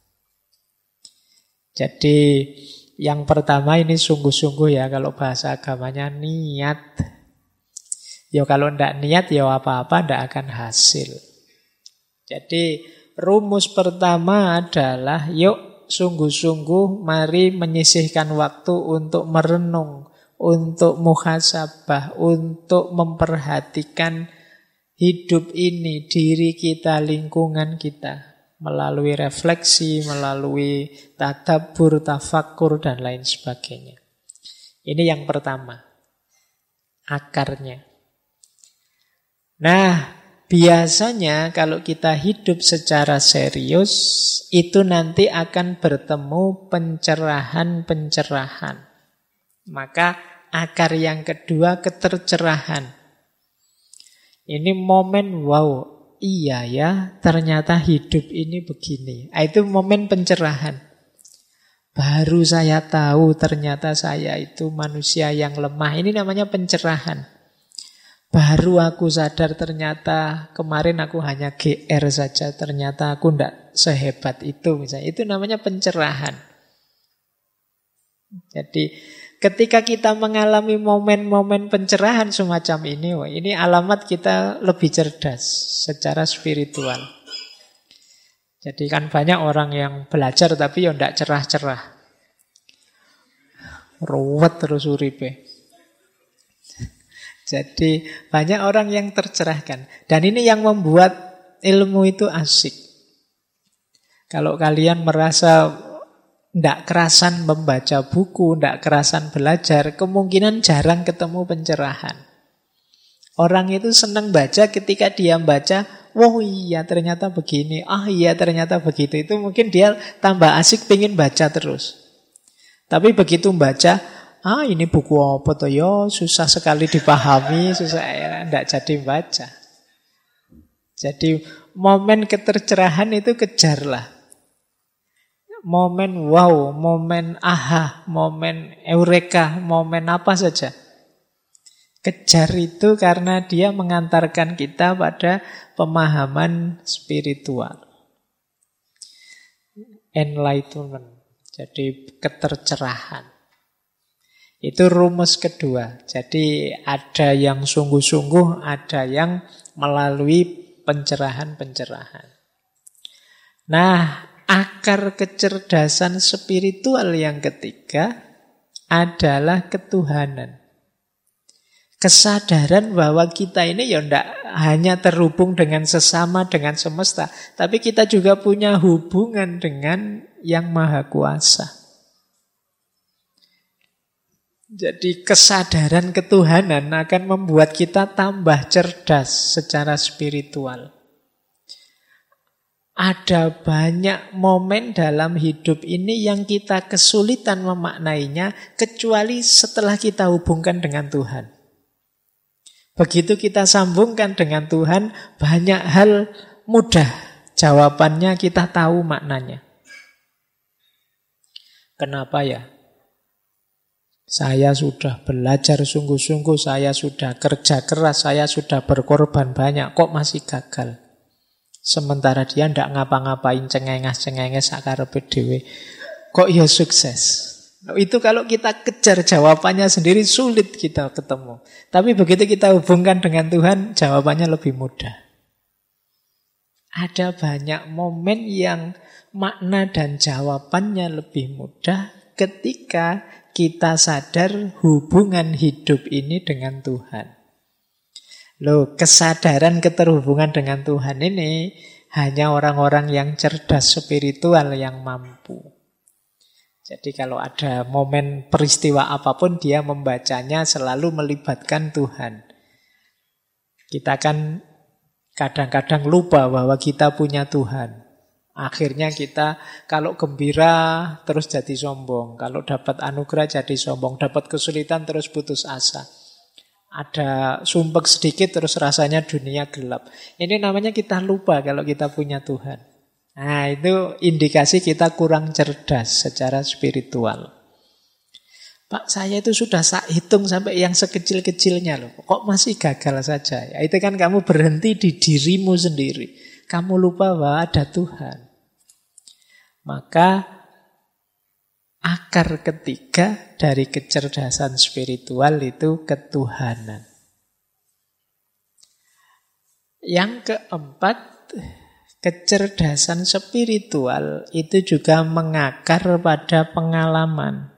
Jadi yang pertama ini sungguh-sungguh ya, kalau bahasa agamanya niat. Ya kalau tidak niat ya apa-apa tidak akan hasil. Jadi rumus pertama adalah yuk sungguh-sungguh mari menyisihkan waktu untuk merenung, untuk muhasabah, untuk memperhatikan hidup ini, diri kita, lingkungan kita. Melalui refleksi, melalui tadabbur, tafakkur, dan lain sebagainya. Ini yang pertama, akarnya. Nah, biasanya kalau kita hidup secara serius, itu nanti akan bertemu pencerahan-pencerahan. Maka akar yang kedua, ketercerahan. Ini momen wow. Iya ya, ternyata hidup ini begini. Itu momen pencerahan. Baru saya tahu ternyata saya itu manusia yang lemah. Ini namanya pencerahan. Baru aku sadar ternyata kemarin aku hanya GR saja. Ternyata aku tidak sehebat itu misalnya. Itu namanya pencerahan. Jadi ketika kita mengalami momen-momen pencerahan semacam ini alamat kita lebih cerdas secara spiritual. Jadi kan banyak orang yang belajar tapi ya tidak cerah-cerah. Ruwet terus uripe. Jadi banyak orang yang tercerahkan. Dan ini yang membuat ilmu itu asik. Kalau kalian merasa tidak kerasan membaca buku, tidak kerasan belajar, kemungkinan jarang ketemu pencerahan. Orang itu senang baca ketika dia baca, oh iya ternyata begini, iya ternyata begitu. Itu mungkin dia tambah asik pengen baca terus. Tapi begitu membaca, ini buku apa toh ya, susah sekali dipahami, susah ya, enggak jadi baca. Jadi momen ketercerahan itu kejarlah. Momen wow, momen aha, momen eureka, momen apa saja. Kejar itu karena dia mengantarkan kita pada pemahaman spiritual. Enlightenment. Jadi ketercerahan. Itu rumus kedua. Jadi ada yang sungguh-sungguh, ada yang melalui pencerahan-pencerahan. Nah, akar kecerdasan spiritual yang ketiga adalah ketuhanan. Kesadaran bahwa kita ini ya tidak hanya terhubung dengan sesama, dengan semesta, tapi kita juga punya hubungan dengan Yang Maha Kuasa. Jadi kesadaran ketuhanan akan membuat kita tambah cerdas secara spiritual. Ada banyak momen dalam hidup ini yang kita kesulitan memaknainya kecuali setelah kita hubungkan dengan Tuhan. Begitu kita sambungkan dengan Tuhan, banyak hal mudah jawabannya, kita tahu maknanya. Kenapa ya? Saya sudah belajar sungguh-sungguh, saya sudah kerja keras, saya sudah berkorban banyak, kok masih gagal? Sementara dia tidak ngapa-ngapain, cengenges-cengenges sakarepe dhewe. Kok ya sukses? Itu kalau kita kejar jawabannya sendiri sulit kita ketemu. Tapi begitu kita hubungkan dengan Tuhan, jawabannya lebih mudah. Ada banyak momen yang makna dan jawabannya lebih mudah ketika kita sadar hubungan hidup ini dengan Tuhan. Loh, kesadaran keterhubungan dengan Tuhan ini hanya orang-orang yang cerdas spiritual yang mampu. Jadi kalau ada momen peristiwa apapun, dia membacanya selalu melibatkan Tuhan. Kita kan kadang-kadang lupa bahwa kita punya Tuhan. Akhirnya kita kalau gembira terus jadi sombong. Kalau dapat anugerah jadi sombong. Dapat kesulitan terus putus asa. Ada sumpek sedikit terus rasanya dunia gelap. Ini namanya kita lupa kalau kita punya Tuhan. Nah, itu indikasi kita kurang cerdas secara spiritual. Pak, saya itu sudah hitung sampai yang sekecil-kecilnya loh. Kok masih gagal saja? Ya, itu kan kamu berhenti di dirimu sendiri. Kamu lupa bahwa ada Tuhan. Maka akar ketiga dari kecerdasan spiritual itu ketuhanan. Yang keempat, kecerdasan spiritual itu juga mengakar pada pengalaman.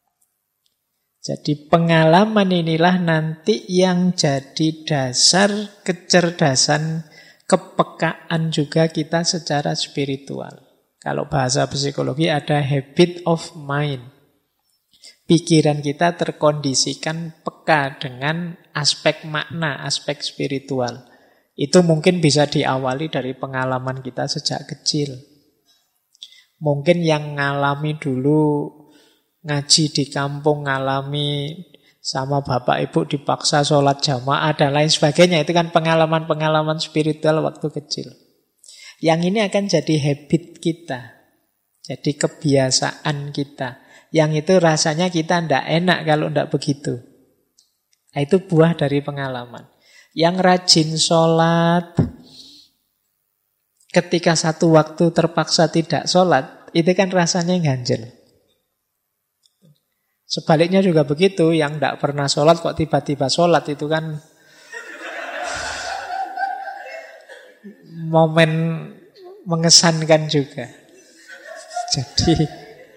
Jadi pengalaman inilah nanti yang jadi dasar kecerdasan, kepekaan juga kita secara spiritual. Kalau bahasa psikologi ada habit of mind. Pikiran kita terkondisikan peka dengan aspek makna, aspek spiritual. Itu mungkin bisa diawali dari pengalaman kita sejak kecil. Mungkin yang ngalami dulu ngaji di kampung, ngalami sama bapak ibu dipaksa sholat jamaah dan lain sebagainya. Itu kan pengalaman-pengalaman spiritual waktu kecil. Yang ini akan jadi habit kita. Jadi kebiasaan kita. Yang itu rasanya kita tidak enak kalau tidak begitu. Nah, itu buah dari pengalaman. Yang rajin sholat, ketika satu waktu terpaksa tidak sholat, itu kan rasanya ganjel. Sebaliknya juga begitu, yang tidak pernah sholat kok tiba-tiba sholat, itu kan momen mengesankan juga. Jadi,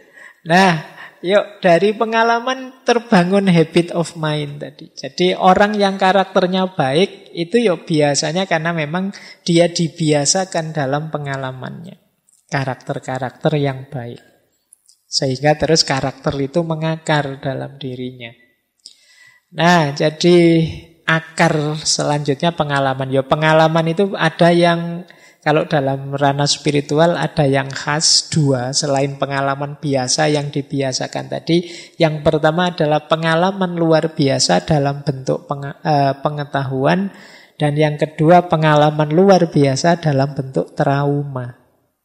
yuk, dari pengalaman terbangun habit of mind tadi. Jadi orang yang karakternya baik itu yuk biasanya karena memang dia dibiasakan dalam pengalamannya. Karakter-karakter yang baik. Sehingga terus karakter itu mengakar dalam dirinya. Nah, jadi akar selanjutnya pengalaman. Ya, pengalaman itu ada yang kalau dalam ranah spiritual ada yang khas dua selain pengalaman biasa yang dibiasakan tadi. Yang pertama adalah pengalaman luar biasa dalam bentuk pengetahuan, dan yang kedua pengalaman luar biasa dalam bentuk trauma.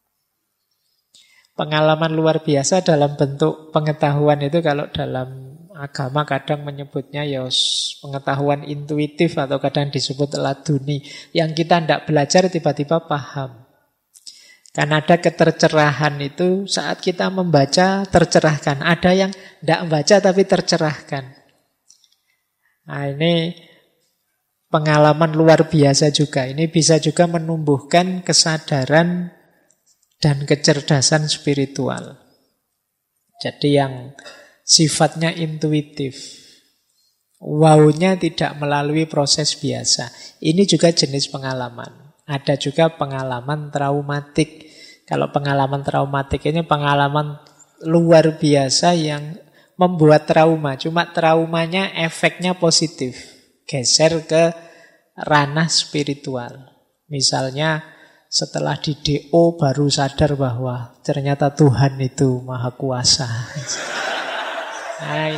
Pengalaman luar biasa dalam bentuk pengetahuan itu kalau dalam agama kadang menyebutnya ya pengetahuan intuitif atau kadang disebut laduni. Yang kita tidak belajar tiba-tiba paham. Kan ada ketercerahan itu saat kita membaca tercerahkan. Ada yang tidak membaca tapi tercerahkan. Nah ini pengalaman luar biasa juga. Ini bisa juga menumbuhkan kesadaran dan kecerdasan spiritual. Jadi yang sifatnya intuitif. Wow-nya tidak melalui proses biasa. Ini juga jenis pengalaman. Ada juga pengalaman traumatik. Kalau pengalaman traumatik ini pengalaman luar biasa yang membuat trauma. Cuma traumanya efeknya positif. Geser ke ranah spiritual. Misalnya setelah di DO baru sadar bahwa ternyata Tuhan itu maha kuasa. Nah,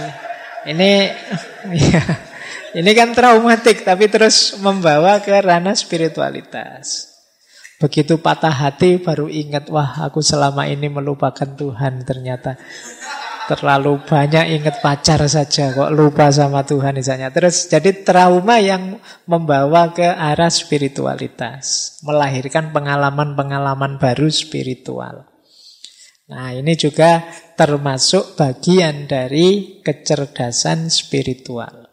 ini kan traumatik tapi terus membawa ke ranah spiritualitas. Begitu patah hati baru ingat, wah aku selama ini melupakan Tuhan, ternyata terlalu banyak ingat pacar saja kok lupa sama Tuhan misalnya. Terus jadi trauma yang membawa ke arah spiritualitas, melahirkan pengalaman-pengalaman baru spiritual. Nah, ini juga termasuk bagian dari kecerdasan spiritual.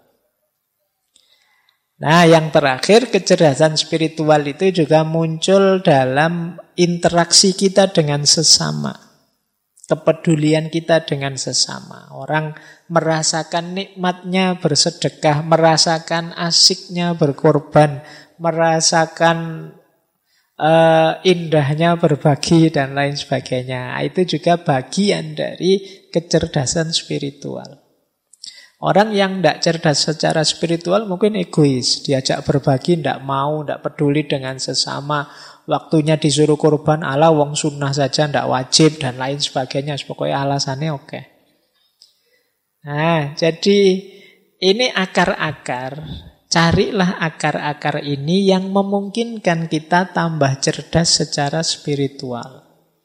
Nah, yang terakhir, kecerdasan spiritual itu juga muncul dalam interaksi kita dengan sesama. Kepedulian kita dengan sesama. Orang merasakan nikmatnya bersedekah, merasakan asiknya berkorban, merasakan indahnya berbagi dan lain sebagainya. Itu juga bagian dari kecerdasan spiritual. Orang yang tidak cerdas secara spiritual mungkin egois, diajak berbagi tidak mau, tidak peduli dengan sesama, waktunya disuruh korban ala wong sunnah saja tidak wajib dan lain sebagainya. Pokoknya alasannya oke. Nah, jadi ini akar-akar. Carilah akar-akar ini yang memungkinkan kita tambah cerdas secara spiritual.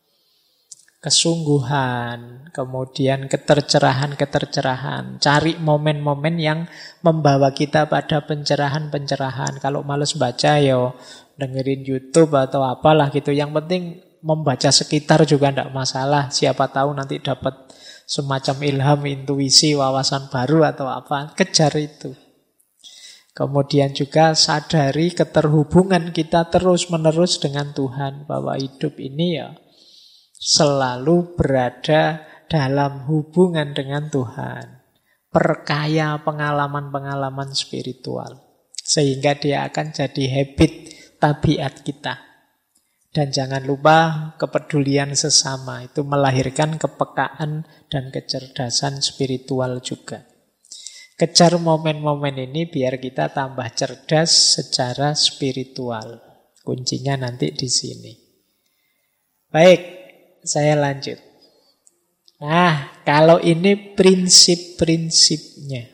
Kesungguhan, kemudian ketercerahan. Cari momen-momen yang membawa kita pada pencerahan-pencerahan. Kalau males baca ya dengerin YouTube atau apalah gitu. Yang penting membaca sekitar juga tidak masalah. Siapa tahu nanti dapat semacam ilham, intuisi, wawasan baru atau apa. Kejar itu. Kemudian juga sadari keterhubungan kita terus-menerus dengan Tuhan. Bahwa hidup ini ya selalu berada dalam hubungan dengan Tuhan. Perkaya pengalaman-pengalaman spiritual. Sehingga dia akan jadi habit tabiat kita. Dan jangan lupa kepedulian sesama. Itu melahirkan kepekaan dan kecerdasan spiritual juga. Kejar momen-momen ini biar kita tambah cerdas secara spiritual. Kuncinya nanti di sini. Baik, saya lanjut. Nah, kalau ini prinsip-prinsipnya.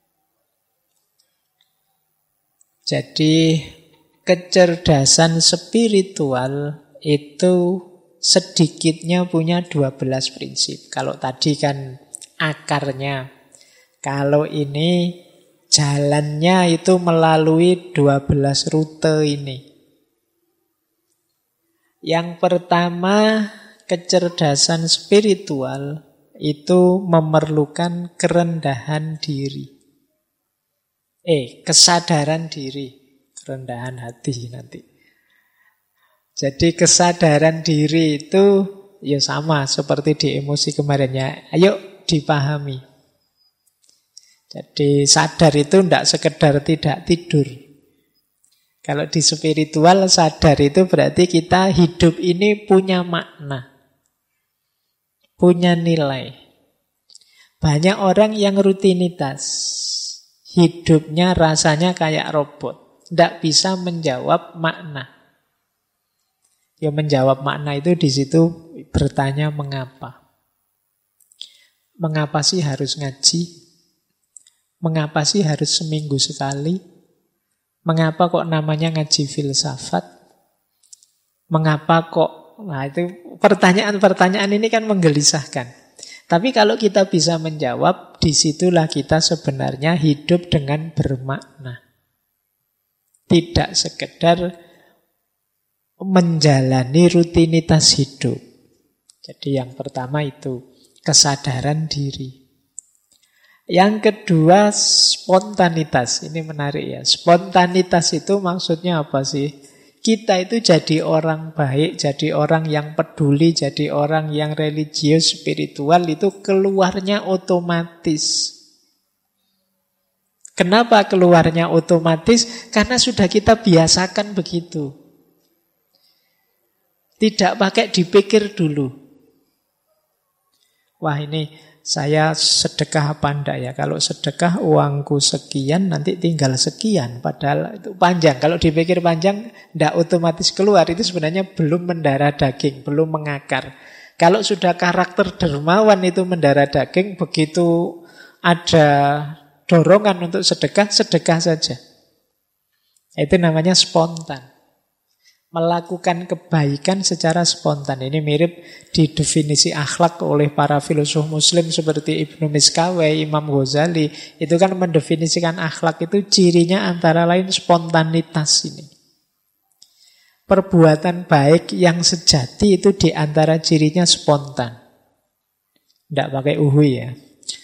Jadi, kecerdasan spiritual itu sedikitnya punya 12 prinsip. Kalau tadi kan akarnya. Kalau ini jalannya itu melalui 12 rute ini. Yang pertama, kecerdasan spiritual itu memerlukan kerendahan diri. Kesadaran diri. Kerendahan hati nanti. Jadi kesadaran diri itu ya sama seperti di emosi kemarinnya. Ayo dipahami. Jadi sadar itu tidak sekedar tidak tidur. Kalau di spiritual sadar itu berarti kita hidup ini punya makna. Punya nilai. Banyak orang yang rutinitas. Hidupnya rasanya kayak robot. Tidak bisa menjawab makna. Ya menjawab makna itu di situ bertanya mengapa. Mengapa sih harus ngaji? Mengapa sih harus seminggu sekali? Mengapa kok namanya ngaji filsafat? Mengapa kok? Nah itu pertanyaan-pertanyaan ini kan menggelisahkan. Tapi kalau kita bisa menjawab, disitulah kita sebenarnya hidup dengan bermakna. Tidak sekedar menjalani rutinitas hidup. Jadi yang pertama itu kesadaran diri. Yang kedua spontanitas. Ini menarik ya. Spontanitas itu maksudnya apa sih? Kita itu jadi orang baik, jadi orang yang peduli, jadi orang yang religius, spiritual itu keluarnya otomatis. Kenapa keluarnya otomatis? Karena sudah kita biasakan begitu. Tidak pakai dipikir dulu. Wah ini saya sedekah apa enggak ya? Kalau sedekah uangku sekian, nanti tinggal sekian. Padahal itu panjang. Kalau dipikir panjang, enggak otomatis keluar. Itu sebenarnya belum mendarah daging, belum mengakar. Kalau sudah karakter dermawan itu mendarah daging, begitu ada dorongan untuk sedekah, sedekah saja. Itu namanya spontan. Melakukan kebaikan secara spontan. Ini mirip didefinisi akhlak oleh para filosof muslim seperti Ibnu Miskawai, Imam Ghazali. Itu kan mendefinisikan akhlak itu cirinya antara lain spontanitas ini. Perbuatan baik yang sejati itu di antara cirinya spontan. Tidak pakai uhui ya.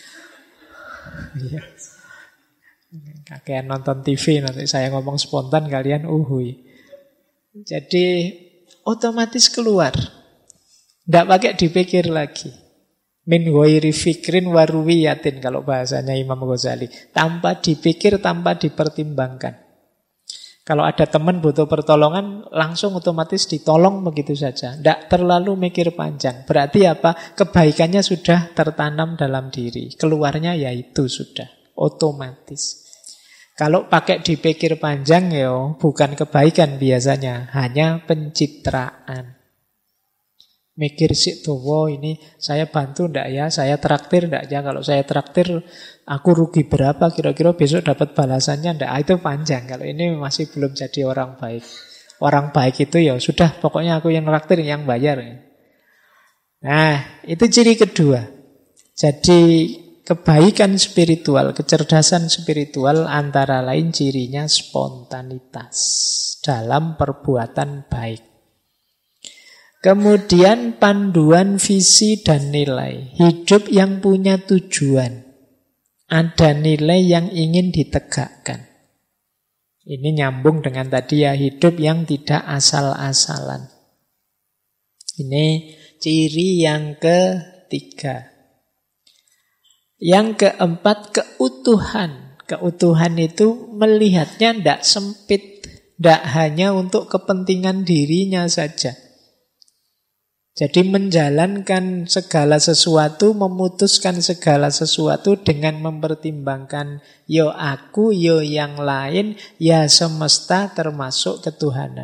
Kakean nonton TV, nanti saya ngomong spontan, kalian uhui. Jadi otomatis keluar. Tidak pakai dipikir lagi. Min ghairi fikrin waruwiyatin kalau bahasanya Imam Ghazali. Tanpa dipikir, tanpa dipertimbangkan. Kalau ada teman butuh pertolongan, langsung otomatis ditolong begitu saja. Tidak terlalu mikir panjang. Berarti apa? Kebaikannya sudah tertanam dalam diri. Keluarnya ya itu sudah otomatis. Kalau pakai dipikir panjang ya bukan kebaikan biasanya, hanya pencitraan. Mikir sih tuh, wow ini saya bantu ndak ya, saya traktir ndak ya, kalau saya traktir aku rugi berapa, kira-kira besok dapat balasannya ndak, itu panjang. Kalau ini masih belum jadi orang baik. Orang baik itu ya sudah, pokoknya aku yang traktir, yang bayar. Nah, itu ciri kedua. Jadi kebaikan spiritual, kecerdasan spiritual antara lain cirinya spontanitas dalam perbuatan baik. Kemudian panduan visi dan nilai. Hidup yang punya tujuan. Ada nilai yang ingin ditegakkan. Ini nyambung dengan tadi ya, hidup yang tidak asal-asalan. Ini ciri yang ketiga. Yang keempat, keutuhan. Keutuhan itu melihatnya tidak sempit, tidak hanya untuk kepentingan dirinya saja. Jadi menjalankan segala sesuatu, memutuskan segala sesuatu dengan mempertimbangkan yo aku, yo yang lain, ya semesta termasuk ketuhanan.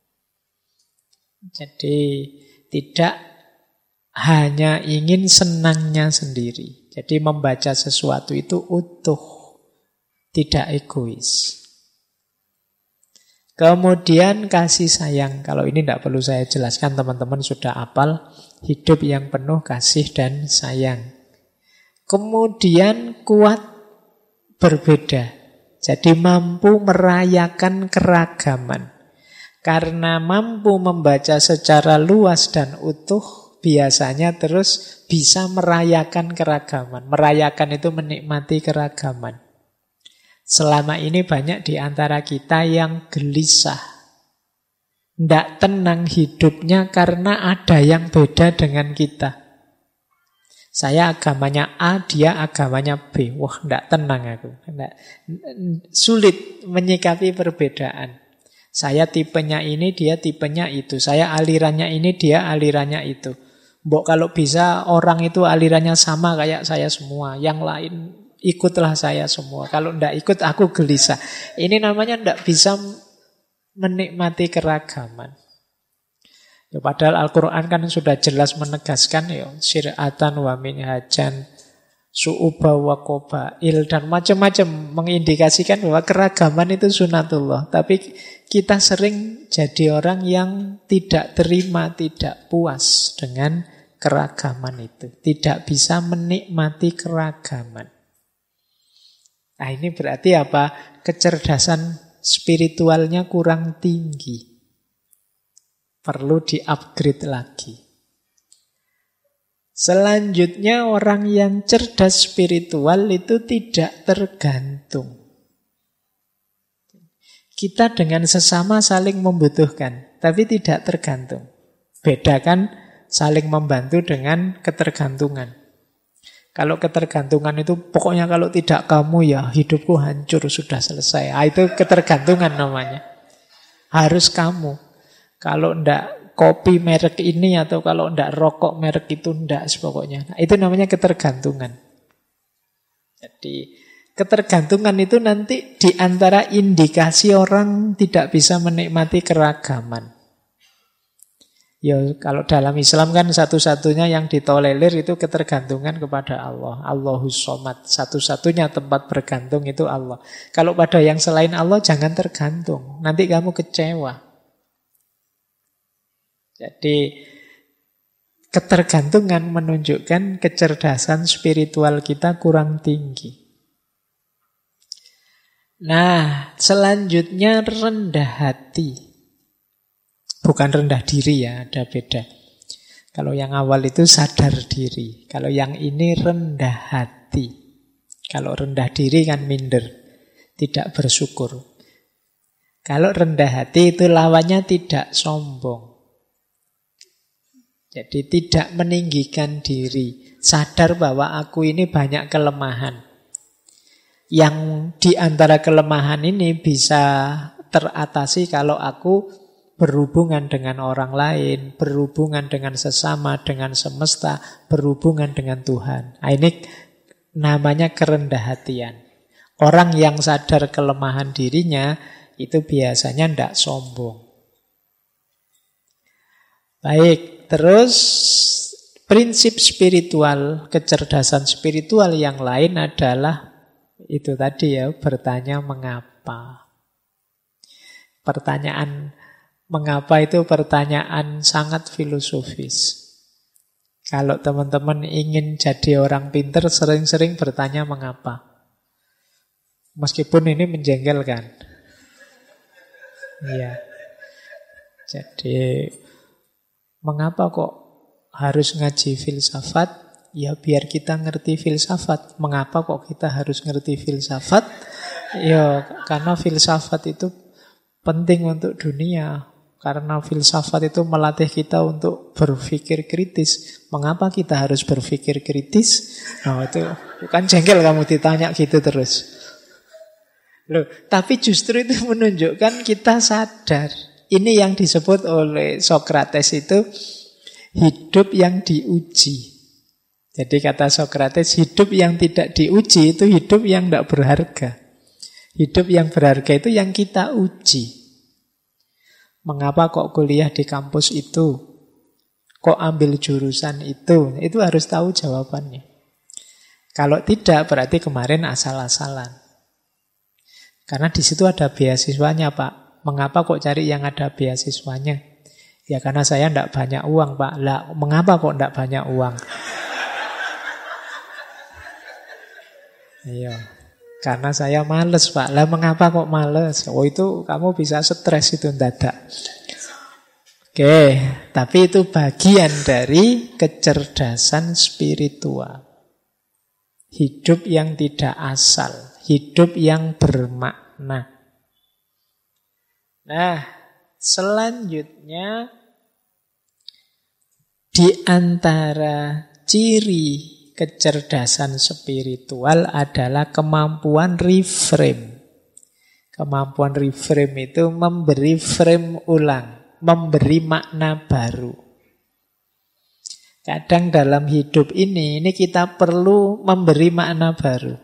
Jadi tidak hanya ingin senangnya sendiri. Jadi membaca sesuatu itu utuh, tidak egois. Kemudian kasih sayang. Kalau ini tidak perlu saya jelaskan, teman-teman sudah hafal. Hidup yang penuh kasih dan sayang. Kemudian kuat berbeda. Jadi mampu merayakan keragaman. Karena mampu membaca secara luas dan utuh, biasanya terus bisa merayakan keragaman. Merayakan itu menikmati keragaman. Selama ini banyak di antara kita yang gelisah. Tidak tenang hidupnya karena ada yang beda dengan kita. Saya agamanya A, dia agamanya B. Wah, tidak tenang aku. Sulit menyikapi perbedaan. Saya tipenya ini, dia tipenya itu. Saya alirannya ini, dia alirannya itu. Mbok kalau bisa orang itu alirannya sama kayak saya semua. Yang lain ikutlah saya semua. Kalau ndak ikut aku gelisah. Ini namanya ndak bisa menikmati keragaman. Ya, padahal Al-Quran kan sudah jelas menegaskan ya, syir'atan wa minhajan, su'uba wa qabail, dan macam-macam mengindikasikan bahwa keragaman itu sunatullah. Tapi kita sering jadi orang yang tidak terima, tidak puas dengan keragaman itu. Tidak bisa menikmati keragaman. Nah, ini berarti apa? Kecerdasan spiritualnya kurang tinggi. Perlu di-upgrade lagi. Selanjutnya, orang yang cerdas spiritual itu tidak tergantung. Kita dengan sesama saling membutuhkan, tapi tidak tergantung. Bedakan saling membantu dengan ketergantungan. Kalau ketergantungan itu pokoknya kalau tidak kamu ya hidupku hancur, sudah selesai. Itu ketergantungan namanya. Harus kamu. Kalau ndak kopi merek ini atau kalau ndak rokok merek itu ndak pokoknya. Nah, itu namanya ketergantungan. Jadi ketergantungan itu nanti diantara indikasi orang tidak bisa menikmati keragaman. Ya, kalau dalam Islam kan satu-satunya yang ditolerir itu ketergantungan kepada Allah. Allahus Somad. Satu-satunya tempat bergantung itu Allah. Kalau pada yang selain Allah jangan tergantung. Nanti kamu kecewa. Jadi ketergantungan menunjukkan kecerdasan spiritual kita kurang tinggi. Nah, selanjutnya rendah hati. Bukan rendah diri ya, ada beda. Kalau yang awal itu sadar diri. Kalau yang ini rendah hati. Kalau rendah diri kan minder, tidak bersyukur. Kalau rendah hati itu lawannya tidak sombong. Jadi tidak meninggikan diri. Sadar bahwa aku ini banyak kelemahan. Yang di antara kelemahan ini bisa teratasi kalau aku berhubungan dengan orang lain, berhubungan dengan sesama, dengan semesta, berhubungan dengan Tuhan. Nah, ini namanya kerendahan. Orang yang sadar kelemahan dirinya itu biasanya tidak sombong. Baik, terus prinsip spiritual, kecerdasan spiritual yang lain adalah itu tadi ya, bertanya mengapa. Pertanyaan mengapa itu pertanyaan sangat filosofis. Kalau teman-teman ingin jadi orang pintar, sering-sering bertanya mengapa. Meskipun ini menjengkelkan. Iya. Jadi mengapa kok harus ngaji filsafat? Ya biar kita ngerti filsafat. Mengapa kok kita harus ngerti filsafat? Ya karena filsafat itu penting untuk dunia. Karena filsafat itu melatih kita untuk berpikir kritis. Mengapa kita harus berpikir kritis? Nah itu bukan jengkel kamu ditanya gitu terus. Loh, tapi justru itu menunjukkan kita sadar. Ini yang disebut oleh Sokrates itu hidup yang diuji. Jadi kata Sokrates, hidup yang tidak diuji itu hidup yang tidak berharga. Hidup yang berharga itu yang kita uji. Mengapa kok kuliah di kampus itu? Kok ambil jurusan itu? Itu harus tahu jawabannya. Kalau tidak, berarti kemarin asal-asalan. Karena di situ ada beasiswanya, Pak. Mengapa kok cari yang ada beasiswanya? Ya karena saya tidak banyak uang, Pak. Lah, mengapa kok tidak banyak uang? Iya. Karena saya males, Pak. Lah mengapa kok males? Oh itu kamu bisa stres itu mendadak. Oke, tapi itu bagian dari kecerdasan spiritual. Hidup yang tidak asal, hidup yang bermakna. Nah, selanjutnya di antara ciri kecerdasan spiritual adalah kemampuan reframe. Kemampuan reframe itu memberi frame ulang, memberi makna baru. Kadang dalam hidup ini kita perlu memberi makna baru.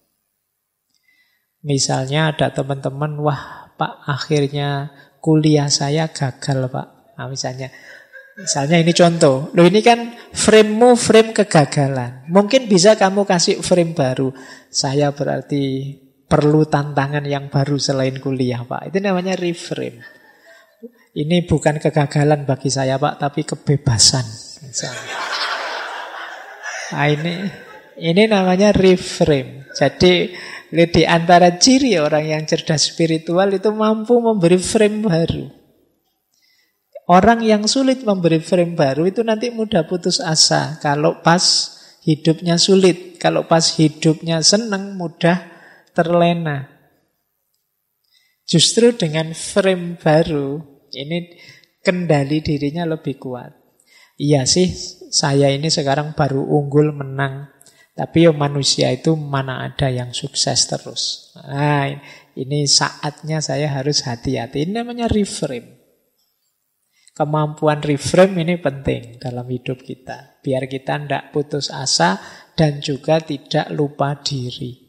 Misalnya ada teman-teman, wah Pak akhirnya kuliah saya gagal Pak. Nah, misalnya, Misalnya ini contoh. Loh ini kan frame-mu frame kegagalan. Mungkin bisa kamu kasih frame baru. Saya berarti perlu tantangan yang baru selain kuliah, Pak. Itu namanya reframe. Ini bukan kegagalan bagi saya, Pak, tapi kebebasan. Misalnya. Nah, ini namanya reframe. Jadi di antara ciri orang yang cerdas spiritual itu mampu memberi frame baru. Orang yang sulit memberi frame baru itu nanti mudah putus asa. Kalau pas hidupnya sulit, kalau pas hidupnya senang, mudah terlena. Justru dengan frame baru, ini kendali dirinya lebih kuat. Iya sih, saya ini sekarang baru unggul menang. Tapi manusia itu mana ada yang sukses terus. Nah, ini saatnya saya harus hati-hati. Ini namanya reframe. Kemampuan reframe ini penting dalam hidup kita. Biar kita tidak putus asa dan juga tidak lupa diri.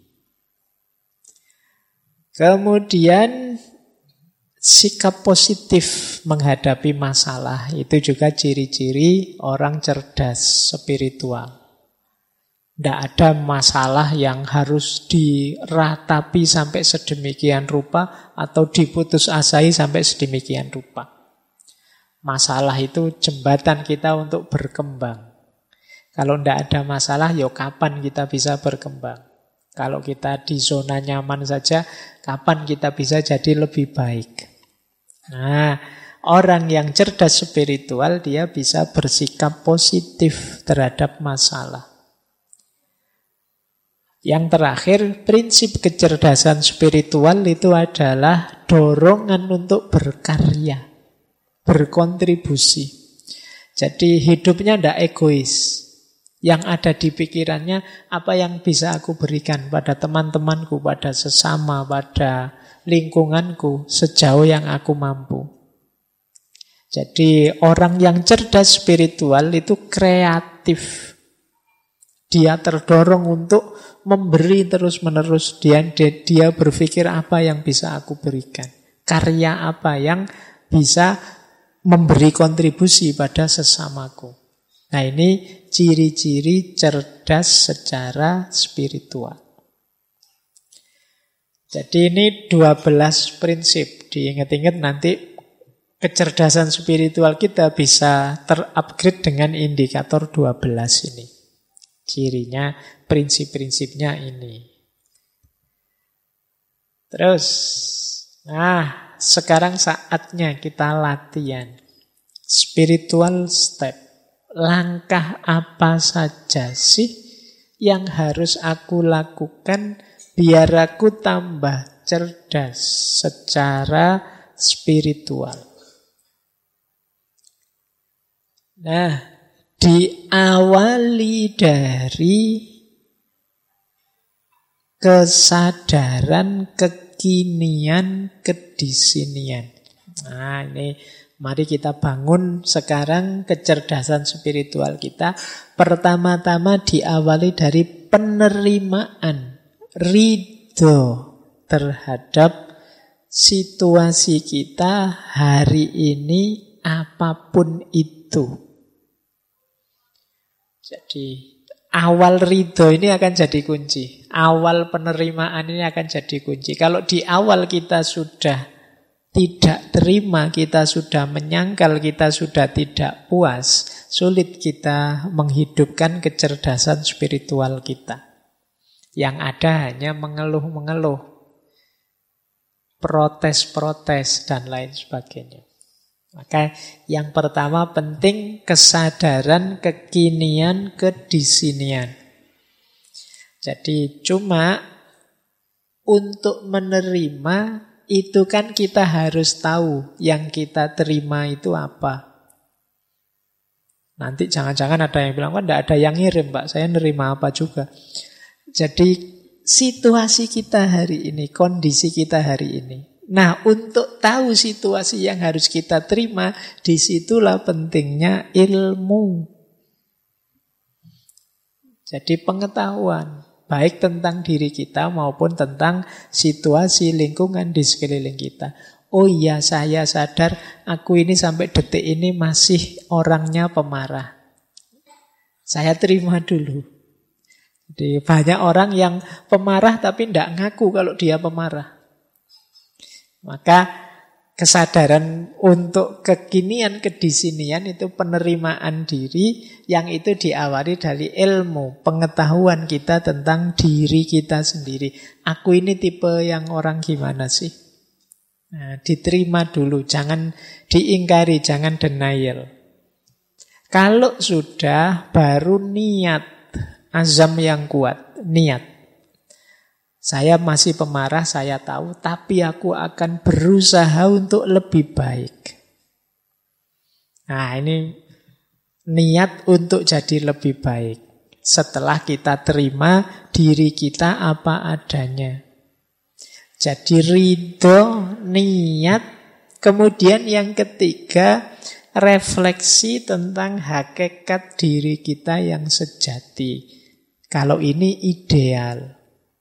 Kemudian sikap positif menghadapi masalah. Itu juga ciri-ciri orang cerdas spiritual. Tidak ada masalah yang harus diratapi sampai sedemikian rupa atau diputus asai sampai sedemikian rupa. Masalah itu jembatan kita untuk berkembang. Kalau tidak ada masalah, ya kapan kita bisa berkembang? Kalau kita di zona nyaman saja, kapan kita bisa jadi lebih baik? Nah, orang yang cerdas spiritual, dia bisa bersikap positif terhadap masalah. Yang terakhir, prinsip kecerdasan spiritual itu adalah dorongan untuk berkarya, berkontribusi. Jadi hidupnya tidak egois. Yang ada di pikirannya, apa yang bisa aku berikan pada teman-temanku, pada sesama, pada lingkunganku, sejauh yang aku mampu. Jadi orang yang cerdas spiritual itu kreatif. Dia terdorong untuk memberi terus-menerus. Dia berpikir apa yang bisa aku berikan. Karya apa yang bisa memberi kontribusi pada sesamaku. Nah, ini ciri-ciri cerdas secara spiritual. Jadi ini 12 prinsip. Diingat-ingat nanti kecerdasan spiritual kita bisa terupgrade dengan indikator 12 ini. Cirinya, prinsip-prinsipnya ini. Terus, nah, sekarang saatnya kita latihan. Spiritual step. Langkah apa saja sih yang harus aku lakukan biar aku tambah cerdas secara spiritual? Nah, diawali dari kesadaran kekinian kedisinian. Nah, ini mari kita bangun sekarang kecerdasan spiritual kita. Pertama-tama diawali dari penerimaan, ridho terhadap situasi kita hari ini apapun itu. Jadi awal ridho ini akan jadi kunci. Awal penerimaan ini akan jadi kunci. Kalau di awal kita sudah tidak terima, kita sudah menyangkal, kita sudah tidak puas, sulit kita menghidupkan kecerdasan spiritual kita. Yang ada hanya mengeluh-mengeluh, protes-protes, dan lain sebagainya. Maka yang pertama penting kesadaran kekinian kedisinian. Jadi cuma untuk menerima itu kan kita harus tahu yang kita terima itu apa. Nanti jangan-jangan ada yang bilang, tidak ada yang ngirim Pak, saya nerima apa juga. Jadi situasi kita hari ini, kondisi kita hari ini. Nah, untuk tahu situasi yang harus kita terima, disitulah pentingnya ilmu. Jadi pengetahuan, baik tentang diri kita maupun tentang situasi lingkungan di sekeliling kita. Oh iya, saya sadar aku ini sampai detik ini masih orangnya pemarah. Saya terima dulu. Jadi banyak orang yang pemarah tapi tidak ngaku kalau dia pemarah. Maka kesadaran untuk kekinian, kedisinian itu penerimaan diri yang itu diawali dari ilmu, pengetahuan kita tentang diri kita sendiri. Aku ini tipe yang orang gimana sih? Nah, diterima dulu, jangan diingkari, jangan denial. Kalau sudah, baru niat, azam yang kuat, niat. Saya masih pemarah, saya tahu, tapi aku akan berusaha untuk lebih baik. Nah, ini niat untuk jadi lebih baik. Setelah kita terima diri kita apa adanya. Jadi ridho, niat, kemudian yang ketiga, refleksi tentang hakikat diri kita yang sejati. Kalau ini ideal.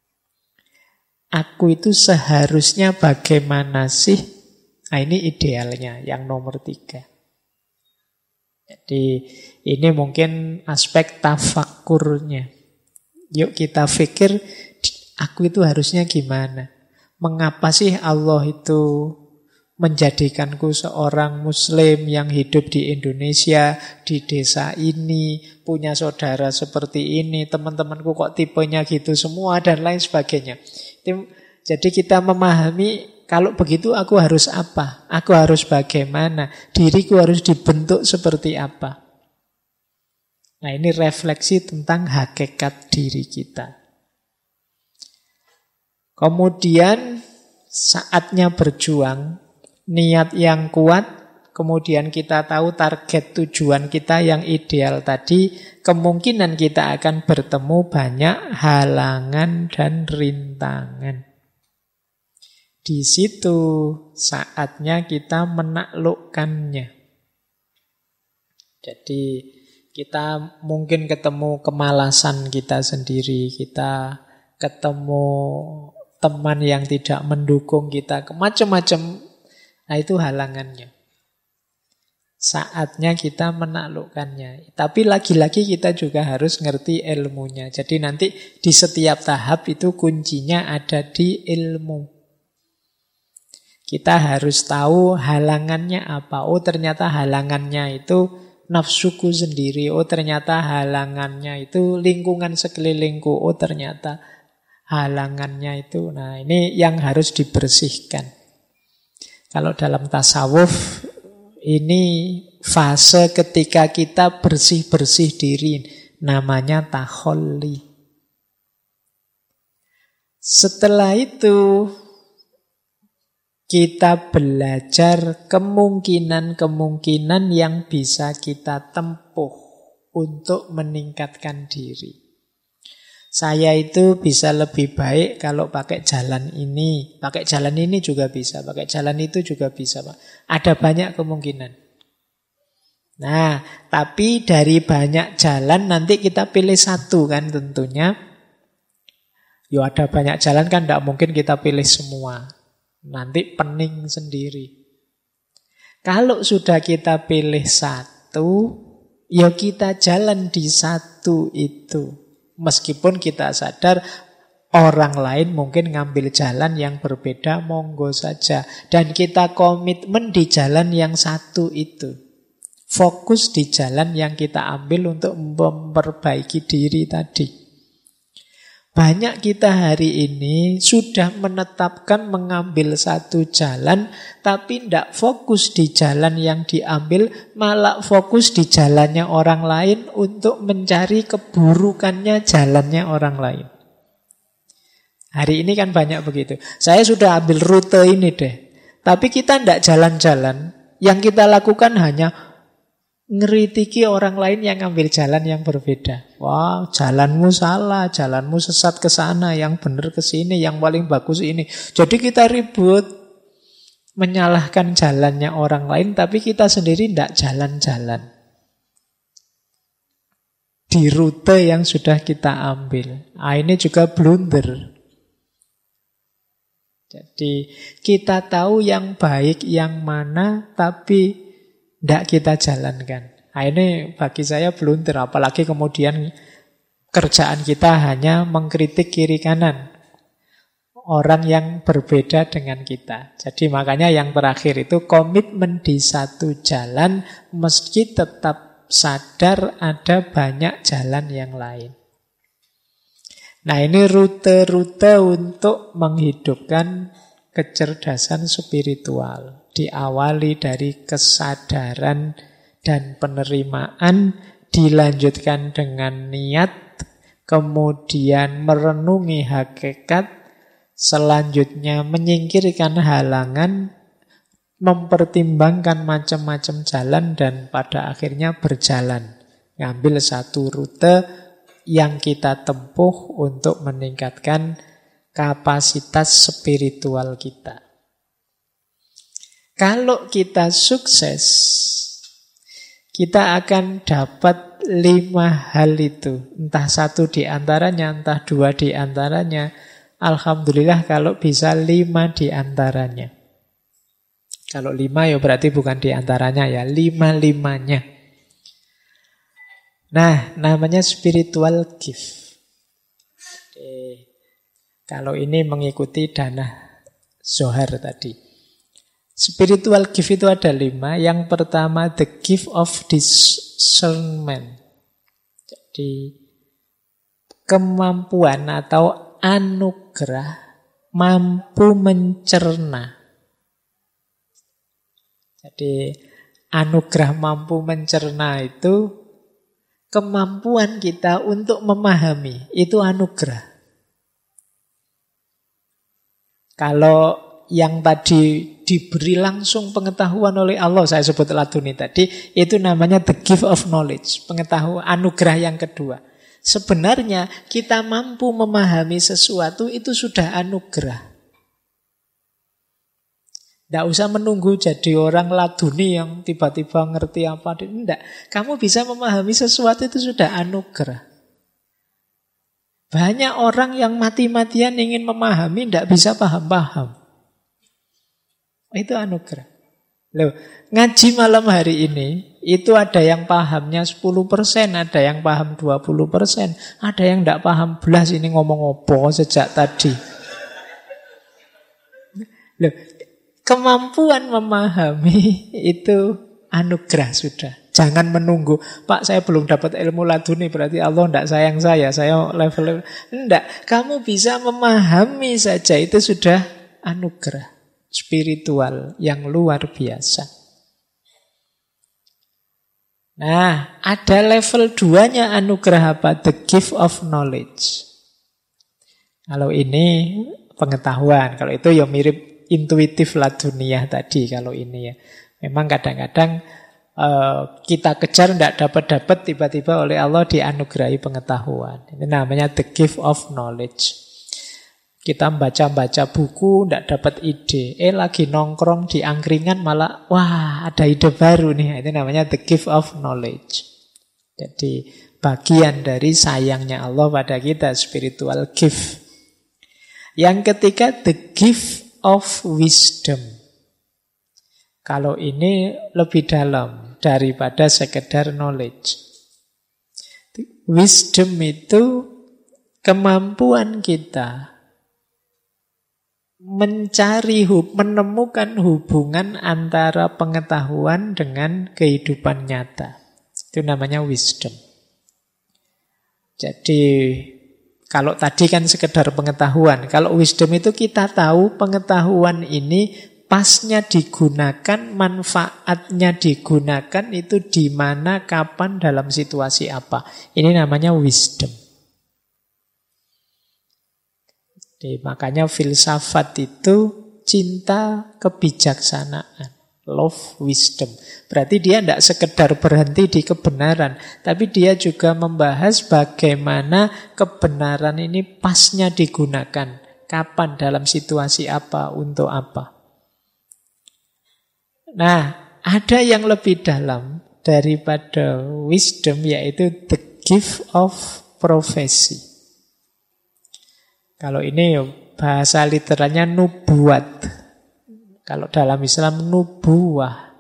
Aku itu seharusnya bagaimana sih? Nah, ini idealnya, yang nomor 3. Jadi ini mungkin aspek tafakkurnya. Yuk kita pikir, aku itu harusnya gimana? Mengapa sih Allah itu menjadikanku seorang Muslim yang hidup di Indonesia, di desa ini, punya saudara seperti ini, teman-temanku kok tipenya gitu semua, dan lain sebagainya. Jadi kita memahami, kalau begitu aku harus apa? Aku harus bagaimana? Diriku harus dibentuk seperti apa? Nah, ini refleksi tentang hakikat diri kita. Kemudian saatnya berjuang, niat yang kuat, kemudian kita tahu target tujuan kita yang ideal tadi, kemungkinan kita akan bertemu banyak halangan dan rintangan. Di situ saatnya kita menaklukkannya. Jadi kita mungkin ketemu kemalasan kita sendiri, kita ketemu teman yang tidak mendukung kita, macam-macam. Nah, itu halangannya. Saatnya kita menaklukkannya. Tapi lagi-lagi kita juga harus ngerti ilmunya. Jadi nanti di setiap tahap itu kuncinya ada di ilmu. Kita harus tahu halangannya apa. Oh, ternyata halangannya itu nafsuku sendiri. Oh, ternyata halangannya itu lingkungan sekelilingku. Oh, ternyata halangannya itu. Nah, ini yang harus dibersihkan. Kalau dalam tasawuf, ini fase ketika kita bersih-bersih diri. Namanya takholli. Setelah itu, kita belajar kemungkinan-kemungkinan yang bisa kita tempuh untuk meningkatkan diri. Saya itu bisa lebih baik kalau pakai jalan ini. Pakai jalan ini juga bisa. Pakai jalan itu juga bisa, Pak. Ada banyak kemungkinan. Nah, tapi dari banyak jalan nanti kita pilih satu kan tentunya. Yo, ada banyak jalan kan tidak mungkin kita pilih semua. Nanti pening sendiri. Kalau sudah kita pilih satu, ya kita jalan di satu itu. Meskipun kita sadar orang lain mungkin ngambil jalan yang berbeda, monggo saja. Dan kita komitmen di jalan yang satu itu. Fokus di jalan yang kita ambil untuk memperbaiki diri tadi. Banyak kita hari ini sudah menetapkan mengambil satu jalan, tapi tidak fokus di jalan yang diambil, malah fokus di jalannya orang lain untuk mencari keburukannya jalannya orang lain. Hari ini kan banyak begitu. Saya sudah ambil rute ini deh, tapi kita tidak jalan-jalan. Yang kita lakukan hanya ngeritiki orang lain yang ngambil jalan yang berbeda. Wah, jalanmu salah, jalanmu sesat ke sana, yang benar ke sini, yang paling bagus ini. Jadi kita ribut menyalahkan jalannya orang lain, tapi kita sendiri tidak jalan-jalan di rute yang sudah kita ambil. Ini juga blunder. Jadi kita tahu yang baik yang mana, tapi tidak kita jalankan. Nah, ini bagi saya blunder, apalagi kemudian kerjaan kita hanya mengkritik kiri kanan orang yang berbeda dengan kita. Jadi makanya yang terakhir itu komitmen di satu jalan, meski tetap sadar ada banyak jalan yang lain. Nah, ini rute-rute untuk menghidupkan kecerdasan spiritual. Diawali dari kesadaran dan penerimaan, dilanjutkan dengan niat, kemudian merenungi hakikat, selanjutnya menyingkirkan halangan, mempertimbangkan macam-macam jalan, dan pada akhirnya berjalan. Ngambil satu rute yang kita tempuh untuk meningkatkan kapasitas spiritual kita. Kalau kita sukses, kita akan dapat 5 hal itu. Entah satu di antaranya, entah 2 di antaranya. Alhamdulillah kalau bisa 5 di antaranya. Kalau 5 ya berarti bukan di antaranya ya, 5-5-nya. Nah, namanya spiritual gift. Kalau ini mengikuti dana Zohar tadi. Spiritual gift itu ada 5. Yang pertama, the gift of discernment. Jadi, kemampuan atau anugerah mampu mencerna. Jadi, anugerah mampu mencerna itu kemampuan kita untuk memahami, itu anugerah. Kalau yang tadi diberi langsung pengetahuan oleh Allah, saya sebut laduni tadi, itu namanya the gift of knowledge, pengetahuan, anugerah yang kedua. Sebenarnya kita mampu memahami sesuatu itu sudah anugerah. Tidak usah menunggu jadi orang laduni yang tiba-tiba ngerti apa. Tidak. Kamu bisa memahami sesuatu itu sudah anugerah. Banyak orang yang mati-matian ingin memahami, tidak bisa paham-paham. Itu anugerah. Loh, ngaji malam hari ini, itu ada yang pahamnya 10%, ada yang paham 20%, ada yang tidak paham belas ini ngomong apa sejak tadi. Loh, kemampuan memahami itu anugerah sudah. Jangan menunggu, Pak saya belum dapat ilmu laduni, berarti Allah tidak sayang saya level. Tidak, kamu bisa memahami saja, itu sudah anugerah spiritual yang luar biasa. Nah, ada level 2-nya anugerah apa? The gift of knowledge. Kalau ini pengetahuan, kalau itu ya mirip intuitif laduniyah tadi. Kalau ini ya, memang kadang-kadang kita kejar tidak dapat-dapat, tiba-tiba oleh Allah dianugerahi pengetahuan. Ini namanya the gift of knowledge. Kita baca-baca buku tidak dapat ide, lagi nongkrong di angkringan malah wah ada ide baru nih. Itu namanya the gift of knowledge. Jadi bagian dari sayangnya Allah pada kita, spiritual gift. Yang ketiga, the gift of wisdom. Kalau ini lebih dalam daripada sekedar knowledge. Wisdom itu kemampuan kita menemukan hubungan antara pengetahuan dengan kehidupan nyata. Itu namanya wisdom. Jadi kalau tadi kan sekedar pengetahuan, kalau wisdom itu kita tahu pengetahuan ini pasnya digunakan, manfaatnya digunakan itu di mana, kapan, dalam situasi apa. Ini namanya wisdom. Jadi, makanya filsafat itu cinta kebijaksanaan. Love wisdom. Berarti dia tidak sekedar berhenti di kebenaran, tapi dia juga membahas bagaimana kebenaran ini pasnya digunakan. Kapan, dalam situasi apa, untuk apa. Nah, ada yang lebih dalam daripada wisdom, yaitu the gift of prophecy. Kalau ini bahasa literalnya nubuat. Kalau dalam Islam nubuwah.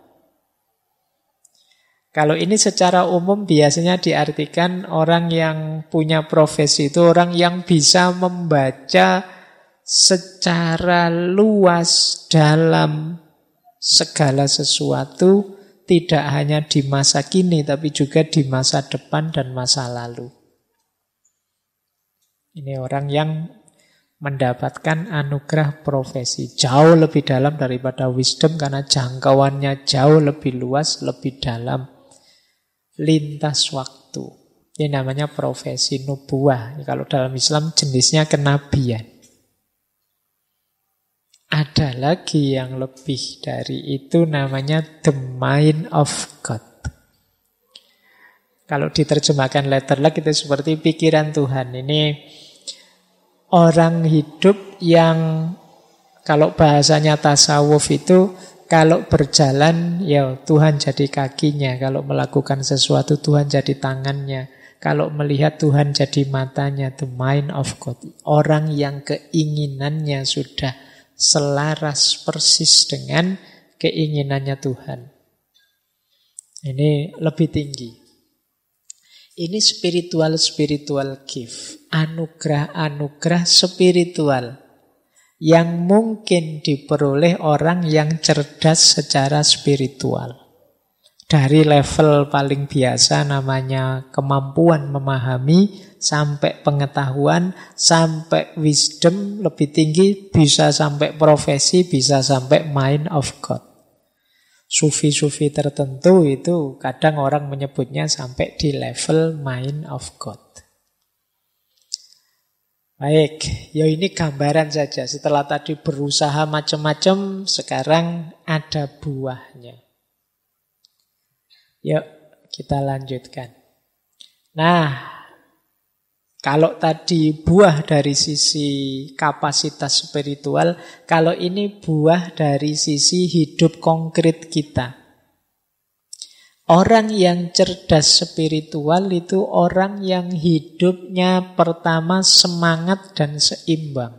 Kalau ini secara umum biasanya diartikan orang yang punya profesi itu orang yang bisa membaca secara luas dalam segala sesuatu, tidak hanya di masa kini tapi juga di masa depan dan masa lalu. Ini orang yang mendapatkan anugerah profesi jauh lebih dalam daripada wisdom karena jangkauannya jauh lebih luas, lebih dalam, lintas waktu. Ini namanya profesi nubuwah. Kalau dalam Islam jenisnya kenabian. Ada lagi yang lebih dari itu, namanya the mind of God. Kalau diterjemahkan letterlek itu seperti pikiran Tuhan. Ini orang hidup yang kalau bahasanya tasawuf itu kalau berjalan ya Tuhan jadi kakinya, kalau melakukan sesuatu Tuhan jadi tangannya, kalau melihat Tuhan jadi matanya, the mind of God. Orang yang keinginannya sudah selaras persis dengan keinginannya Tuhan. Ini lebih tinggi. Ini spiritual gift, anugerah spiritual yang mungkin diperoleh orang yang cerdas secara spiritual. Dari level paling biasa namanya kemampuan memahami, sampai pengetahuan, sampai wisdom lebih tinggi, bisa sampai profesi, bisa sampai mind of God. Sufi-sufi tertentu itu kadang orang menyebutnya sampai di level mind of God. Baik, ya ini gambaran saja. Setelah tadi berusaha macam-macam, sekarang ada buahnya. Yuk, kita lanjutkan. Nah, kalau tadi buah dari sisi kapasitas spiritual, kalau ini buah dari sisi hidup konkret kita. Orang yang cerdas spiritual itu orang yang hidupnya pertama semangat dan seimbang.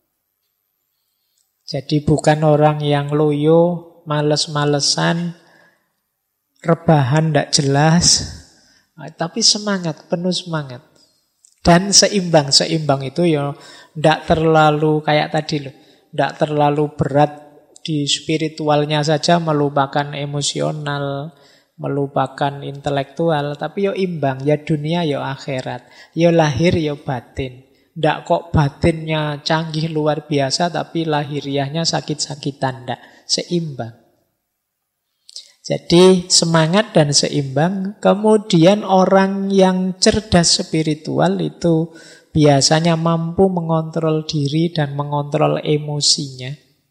Jadi bukan orang yang loyo, males-malesan, rebahan tidak jelas, tapi semangat, penuh semangat. Dan seimbang. Seimbang itu ya tidak terlalu kayak tadi loh. Tidak terlalu berat di spiritualnya saja, melupakan emosional, melupakan intelektual. Tapi ya imbang, ya dunia ya akhirat. Ya lahir ya batin. Tidak kok batinnya canggih luar biasa, tapi lahiriahnya sakit-sakitan. Tidak, seimbang. Jadi semangat dan seimbang. Kemudian orang yang cerdas spiritual itu biasanya mampu mengontrol diri dan mengontrol emosinya.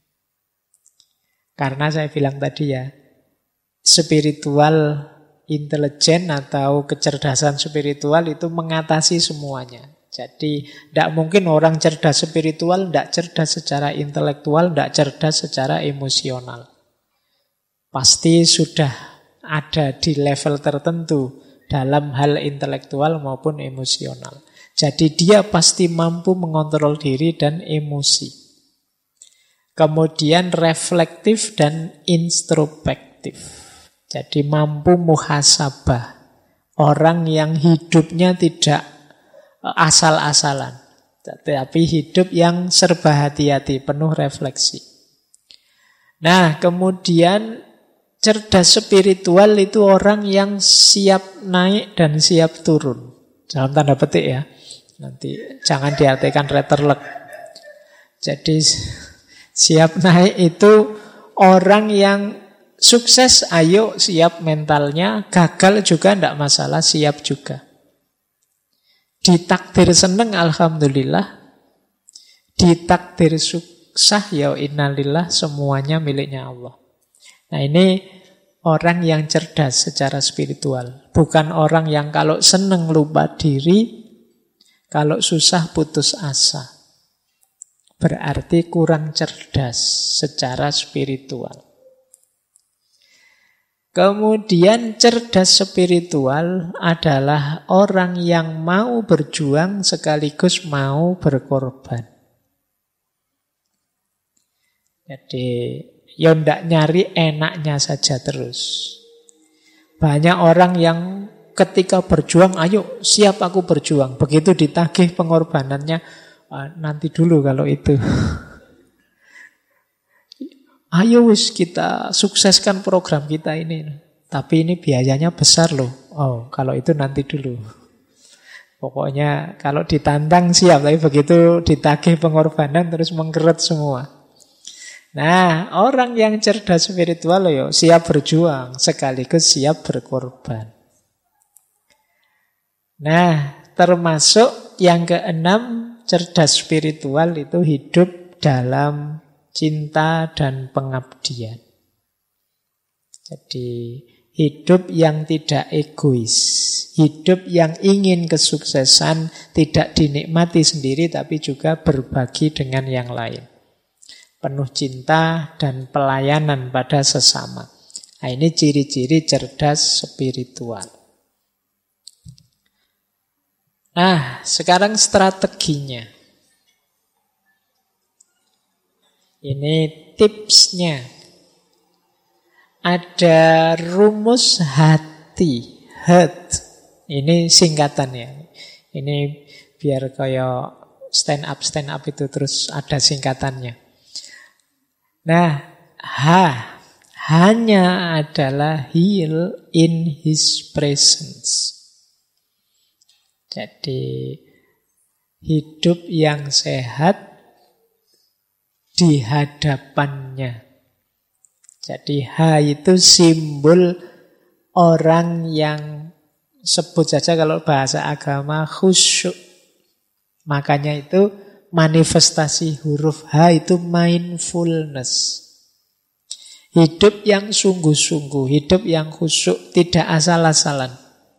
Karena saya bilang tadi ya, spiritual intelijen atau kecerdasan spiritual itu mengatasi semuanya. Jadi tidak mungkin orang cerdas spiritual tidak cerdas secara intelektual, tidak cerdas secara emosional. Pasti sudah ada di level tertentu dalam hal intelektual maupun emosional. Jadi dia pasti mampu mengontrol diri dan emosi. Kemudian reflektif dan introspektif. Jadi mampu muhasabah. Orang yang hidupnya tidak asal-asalan, tapi hidup yang serba hati-hati, penuh refleksi. Nah, kemudian cerdas spiritual itu orang yang siap naik dan siap turun. Dalam tanda petik ya. Nanti jangan diartikan letterlek. Jadi siap naik itu orang yang sukses, ayo siap mentalnya. Gagal juga tidak masalah, siap juga. Ditakdir seneng, alhamdulillah. Ditakdir susah, ya innalillah, semuanya miliknya Allah. Nah ini orang yang cerdas secara spiritual. Bukan orang yang kalau seneng lupa diri, kalau susah putus asa. Berarti kurang cerdas secara spiritual. Kemudian cerdas spiritual adalah orang yang mau berjuang sekaligus mau berkorban. Jadi ya ndak nyari enaknya saja terus. Banyak orang yang ketika berjuang, ayo siap aku berjuang. Begitu ditagih pengorbanannya, nanti dulu kalau itu. Ayo wis kita sukseskan program kita ini. Tapi ini biayanya besar loh. Oh, kalau itu nanti dulu. Pokoknya kalau ditantang siap, tapi begitu ditagih pengorbanan terus mengkeret semua. Nah, orang yang cerdas spiritual yo siap berjuang sekaligus siap berkorban. Nah, termasuk yang keenam, cerdas spiritual itu hidup dalam cinta dan pengabdian. Jadi hidup yang tidak egois, hidup yang ingin kesuksesan tidak dinikmati sendiri tapi juga berbagi dengan yang lain. Penuh cinta dan pelayanan pada sesama. Nah, ini ciri-ciri cerdas spiritual. Nah, sekarang strateginya. Ini tipsnya. Ada rumus hati, heart. Ini singkatannya. Ini biar kayak stand up itu terus ada singkatannya. Nah, hanya adalah heal in his presence. Jadi hidup yang sehat di hadapannya. Jadi itu simbol orang yang sebut saja kalau bahasa agama khusyuk. Makanya itu manifestasi huruf H itu mindfulness. Hidup yang sungguh-sungguh, hidup yang khusyuk, tidak asal-asalan.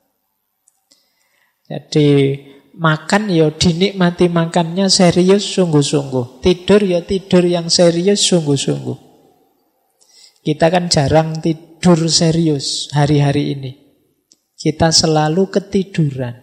Jadi makan ya dinikmati makannya serius sungguh-sungguh. Tidur ya tidur yang serius sungguh-sungguh. Kita kan jarang tidur serius hari-hari ini. Kita selalu ketiduran.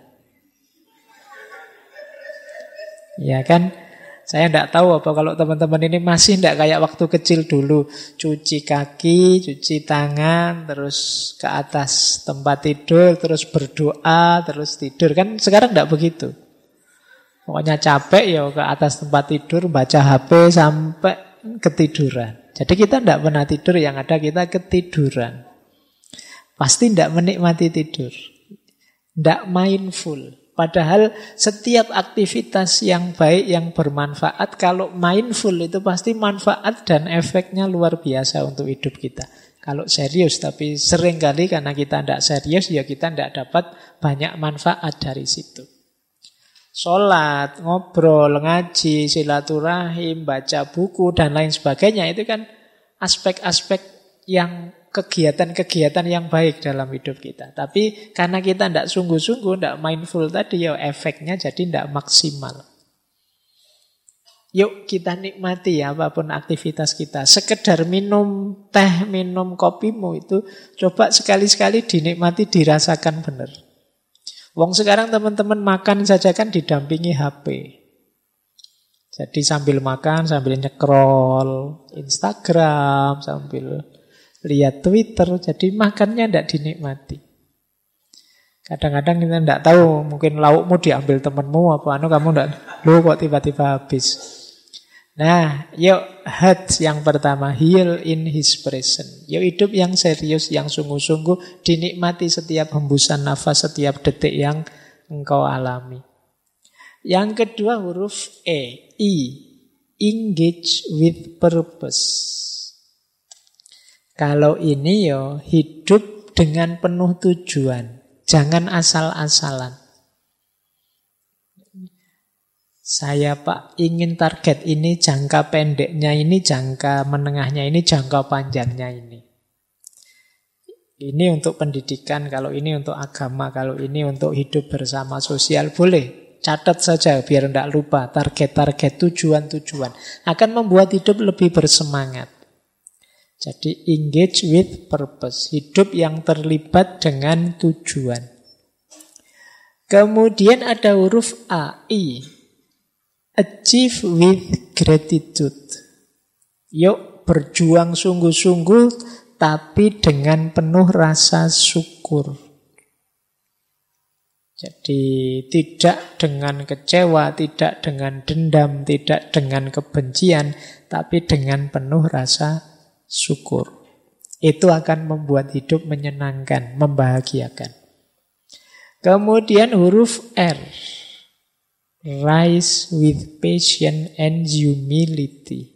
Ya kan? Saya tidak tahu apa kalau teman-teman ini masih tidak kayak waktu kecil dulu. Cuci kaki, cuci tangan, terus ke atas tempat tidur, terus berdoa, terus tidur. Kan sekarang tidak begitu. Pokoknya capek ya ke atas tempat tidur, baca HP sampai ketiduran. Jadi kita tidak pernah tidur, yang ada kita ketiduran. Pasti tidak menikmati tidur. Tidak mindful. Padahal setiap aktivitas yang baik, yang bermanfaat, kalau mindful itu pasti manfaat dan efeknya luar biasa untuk hidup kita. Kalau serius, tapi seringkali karena kita tidak serius, ya kita tidak dapat banyak manfaat dari situ. Sholat, ngobrol, ngaji, silaturahim, baca buku, dan lain sebagainya, itu kan aspek-aspek yang kegiatan-kegiatan yang baik dalam hidup kita. Tapi karena kita tidak sungguh-sungguh, tidak mindful tadi, ya efeknya jadi tidak maksimal. Yuk kita nikmati ya apapun aktivitas kita. Sekedar minum teh, minum kopimu itu coba sekali-sekali dinikmati, dirasakan benar. Wong sekarang teman-teman makan saja kan didampingi HP. Jadi sambil makan, sambil nyekrol Instagram, sambil lihat Twitter, jadi makannya tidak dinikmati. Kadang-kadang kita tidak tahu, mungkin laukmu diambil temanmu apa kamu tidak, lu kok tiba-tiba habis. Nah, yuk heart yang pertama, heal in his presence. Yuk hidup yang serius, yang sungguh-sungguh, dinikmati setiap hembusan nafas, setiap detik yang engkau alami. Yang kedua huruf E, engage with purpose. Kalau ini yo hidup dengan penuh tujuan, jangan asal-asalan. Saya Pak ingin target ini, jangka pendeknya ini, jangka menengahnya ini, jangka panjangnya ini. Ini untuk pendidikan, kalau ini untuk agama, kalau ini untuk hidup bersama sosial, boleh. Catat saja biar tidak lupa target-target, tujuan-tujuan. Akan membuat hidup lebih bersemangat. Jadi engage with purpose, hidup yang terlibat dengan tujuan. Kemudian ada huruf A, I, achieve with gratitude. Yuk berjuang sungguh-sungguh, tapi dengan penuh rasa syukur. Jadi tidak dengan kecewa, tidak dengan dendam, tidak dengan kebencian, tapi dengan penuh rasa syukur. Itu akan membuat hidup menyenangkan, membahagiakan. Kemudian huruf R. Rise with patience and humility.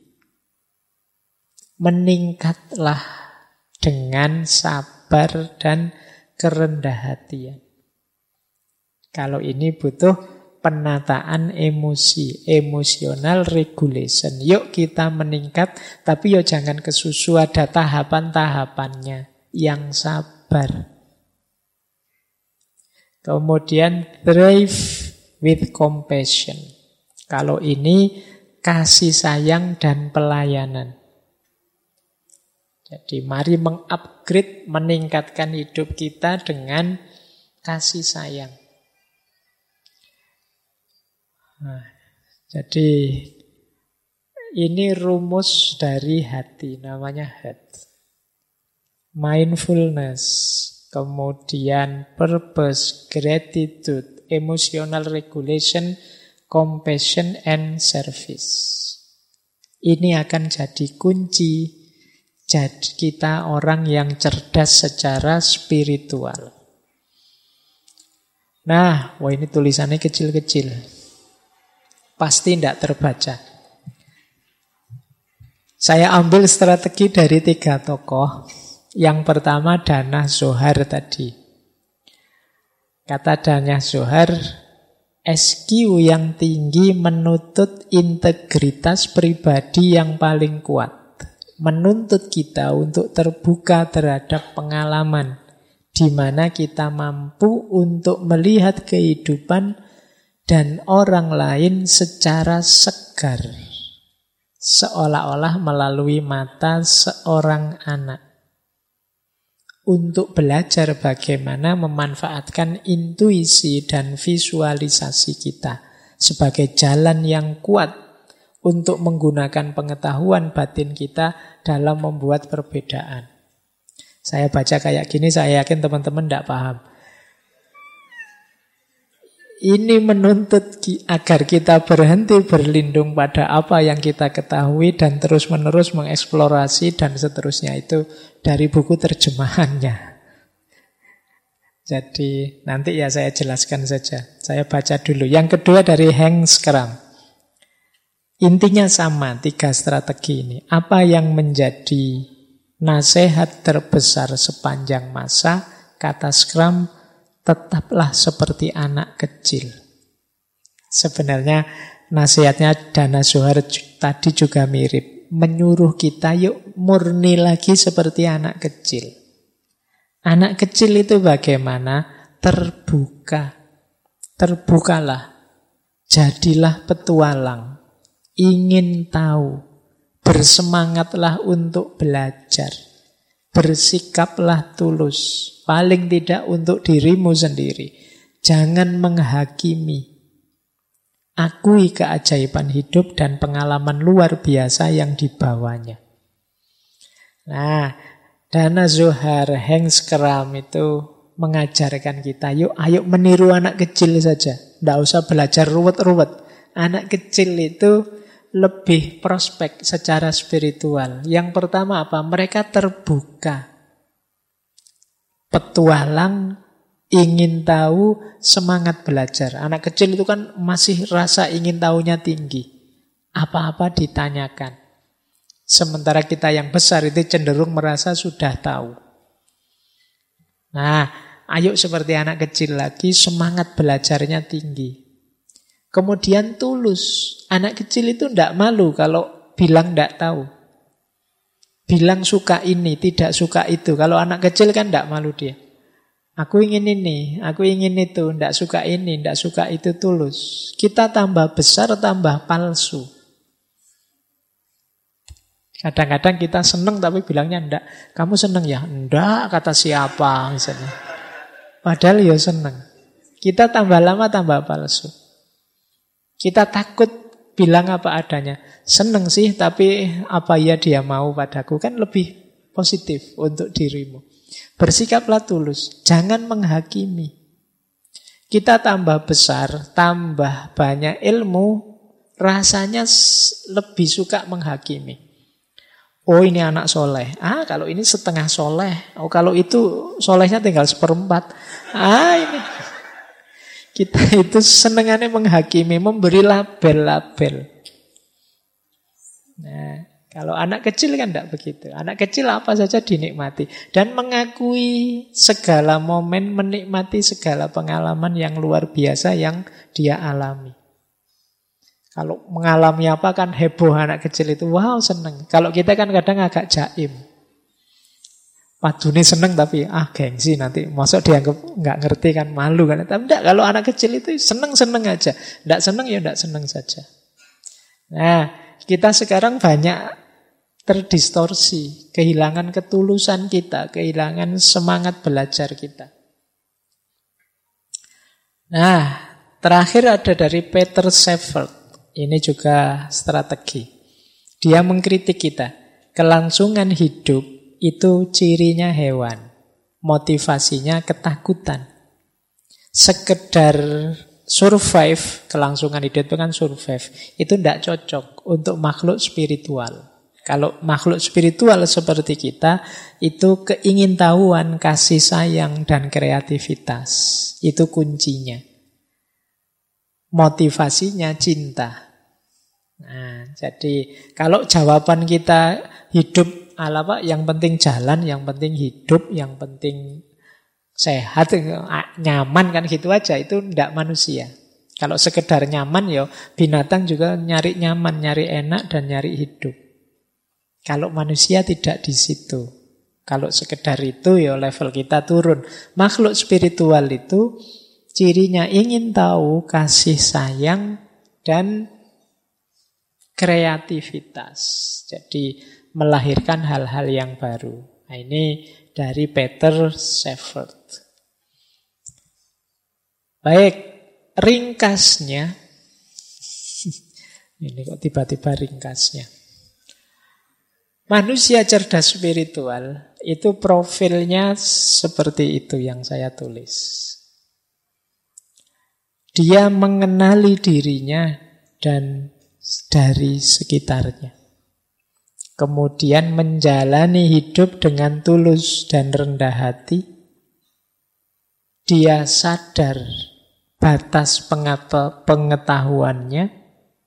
Meningkatlah dengan sabar dan kerendahan hatian. Kalau ini butuh penataan emosi, emotional regulation. Yuk kita meningkat, tapi yuk jangan kesusu, ada tahapan-tahapannya. Yang sabar. Kemudian thrive with compassion. Kalau ini kasih sayang dan pelayanan. Jadi mari mengupgrade, meningkatkan hidup kita dengan kasih sayang. Nah, jadi ini rumus dari hati, namanya heart. Mindfulness, kemudian purpose, gratitude, emotional regulation, compassion, and service. Ini akan jadi kunci jadi kita orang yang cerdas secara spiritual. Nah, wah ini tulisannya kecil-kecil. Pasti tidak terbaca. Saya ambil strategi dari 3 tokoh. Yang pertama Dana Zohar tadi. Kata Dana Zohar, SQ yang tinggi menuntut integritas pribadi yang paling kuat. Menuntut kita untuk terbuka terhadap pengalaman di mana kita mampu untuk melihat kehidupan dan orang lain secara segar, seolah-olah melalui mata seorang anak. Untuk belajar bagaimana memanfaatkan intuisi dan visualisasi kita sebagai jalan yang kuat untuk menggunakan pengetahuan batin kita dalam membuat perbedaan. Saya baca kayak gini, saya yakin teman-teman tidak paham. Ini menuntut agar kita berhenti berlindung pada apa yang kita ketahui dan terus-menerus mengeksplorasi dan seterusnya. Itu dari buku terjemahannya. Jadi nanti ya saya jelaskan saja. Saya baca dulu. Yang kedua dari Hank Schramm. Intinya sama, 3 strategi ini. Apa yang menjadi nasihat terbesar sepanjang masa? Kata Schramm, tetaplah seperti anak kecil. Sebenarnya nasihatnya Dana Zohar tadi juga mirip. Menyuruh kita yuk murni lagi seperti anak kecil. Anak kecil itu bagaimana? Terbuka. Terbukalah. Jadilah petualang. Ingin tahu. Bersemangatlah untuk belajar. Bersikaplah tulus. Paling tidak untuk dirimu sendiri. Jangan menghakimi. Akui keajaiban hidup dan pengalaman luar biasa yang dibawanya. Nah, Dana Zohar, Hank Schramm itu mengajarkan kita, yuk ayo meniru anak kecil saja. Tidak usah belajar ruwet-ruwet. Anak kecil itu lebih prospek secara spiritual. Yang pertama apa? Mereka terbuka. Petualang, ingin tahu, semangat belajar. Anak kecil itu kan masih rasa ingin tahunya tinggi. Apa-apa ditanyakan. Sementara kita yang besar itu cenderung merasa sudah tahu. Nah, ayo seperti anak kecil lagi, semangat belajarnya tinggi. Kemudian tulus. Anak kecil itu tidak malu kalau bilang tidak tahu. Bilang suka ini, tidak suka itu. Kalau anak kecil kan tidak malu dia. Aku ingin ini, aku ingin itu. Tidak suka ini, tidak suka itu, tulus. Kita tambah besar, tambah palsu. Kadang-kadang kita seneng tapi bilangnya enggak. Kamu seneng ya? Enggak, kata siapa misalnya. Padahal ya seneng. Kita tambah lama tambah palsu. Kita takut bilang apa adanya. Seneng sih, tapi apa ya dia mau padaku, kan lebih positif untuk dirimu. Bersikaplah tulus, jangan menghakimi. Kita tambah besar, tambah banyak ilmu, rasanya lebih suka menghakimi. Oh ini anak soleh. Kalau ini setengah soleh. Oh kalau itu solehnya tinggal 1/4. Ini. Kita itu senengannya menghakimi, memberi label-label. Nah, kalau anak kecil kan tidak begitu. Anak kecil apa saja dinikmati. Dan mengakui segala momen, menikmati segala pengalaman yang luar biasa yang dia alami. Kalau mengalami apa kan heboh anak kecil itu. Wow seneng. Kalau kita kan kadang agak jaim. Padune seneng tapi gengsi nanti. Masuk dianggap nggak ngerti kan, malu kan. Tapi enggak, kalau anak kecil itu seneng-seneng aja. Enggak seneng ya enggak seneng saja. Nah, kita sekarang banyak terdistorsi. Kehilangan ketulusan kita. Kehilangan semangat belajar kita. Nah, terakhir ada dari Peter Sheffield. Ini juga strategi. Dia mengkritik kita. Kelangsungan hidup itu cirinya hewan. Motivasinya ketakutan. Sekedar survive, kelangsungan hidup itu kan survive. Itu tidak cocok untuk makhluk spiritual. Kalau makhluk spiritual seperti kita, itu keingintahuan, kasih sayang, dan kreativitas. Itu kuncinya. Motivasinya cinta. Nah, jadi kalau jawaban kita hidup ala Pak, yang penting jalan, yang penting hidup, yang penting sehat, nyaman kan gitu aja, itu tidak manusia. Kalau sekedar nyaman ya binatang juga nyari nyaman, nyari enak dan nyari hidup. Kalau manusia tidak di situ. Kalau sekedar itu ya level kita turun. Makhluk spiritual itu cirinya ingin tahu, kasih sayang, dan kreativitas. Jadi melahirkan hal-hal yang baru. Nah, ini dari Peter Sheffield. Baik, ringkasnya. Ini kok tiba-tiba ringkasnya. Manusia cerdas spiritual itu profilnya seperti itu yang saya tulis. Dia mengenali dirinya dan dari sekitarnya. Kemudian menjalani hidup dengan tulus dan rendah hati. Dia sadar batas pengetahuannya.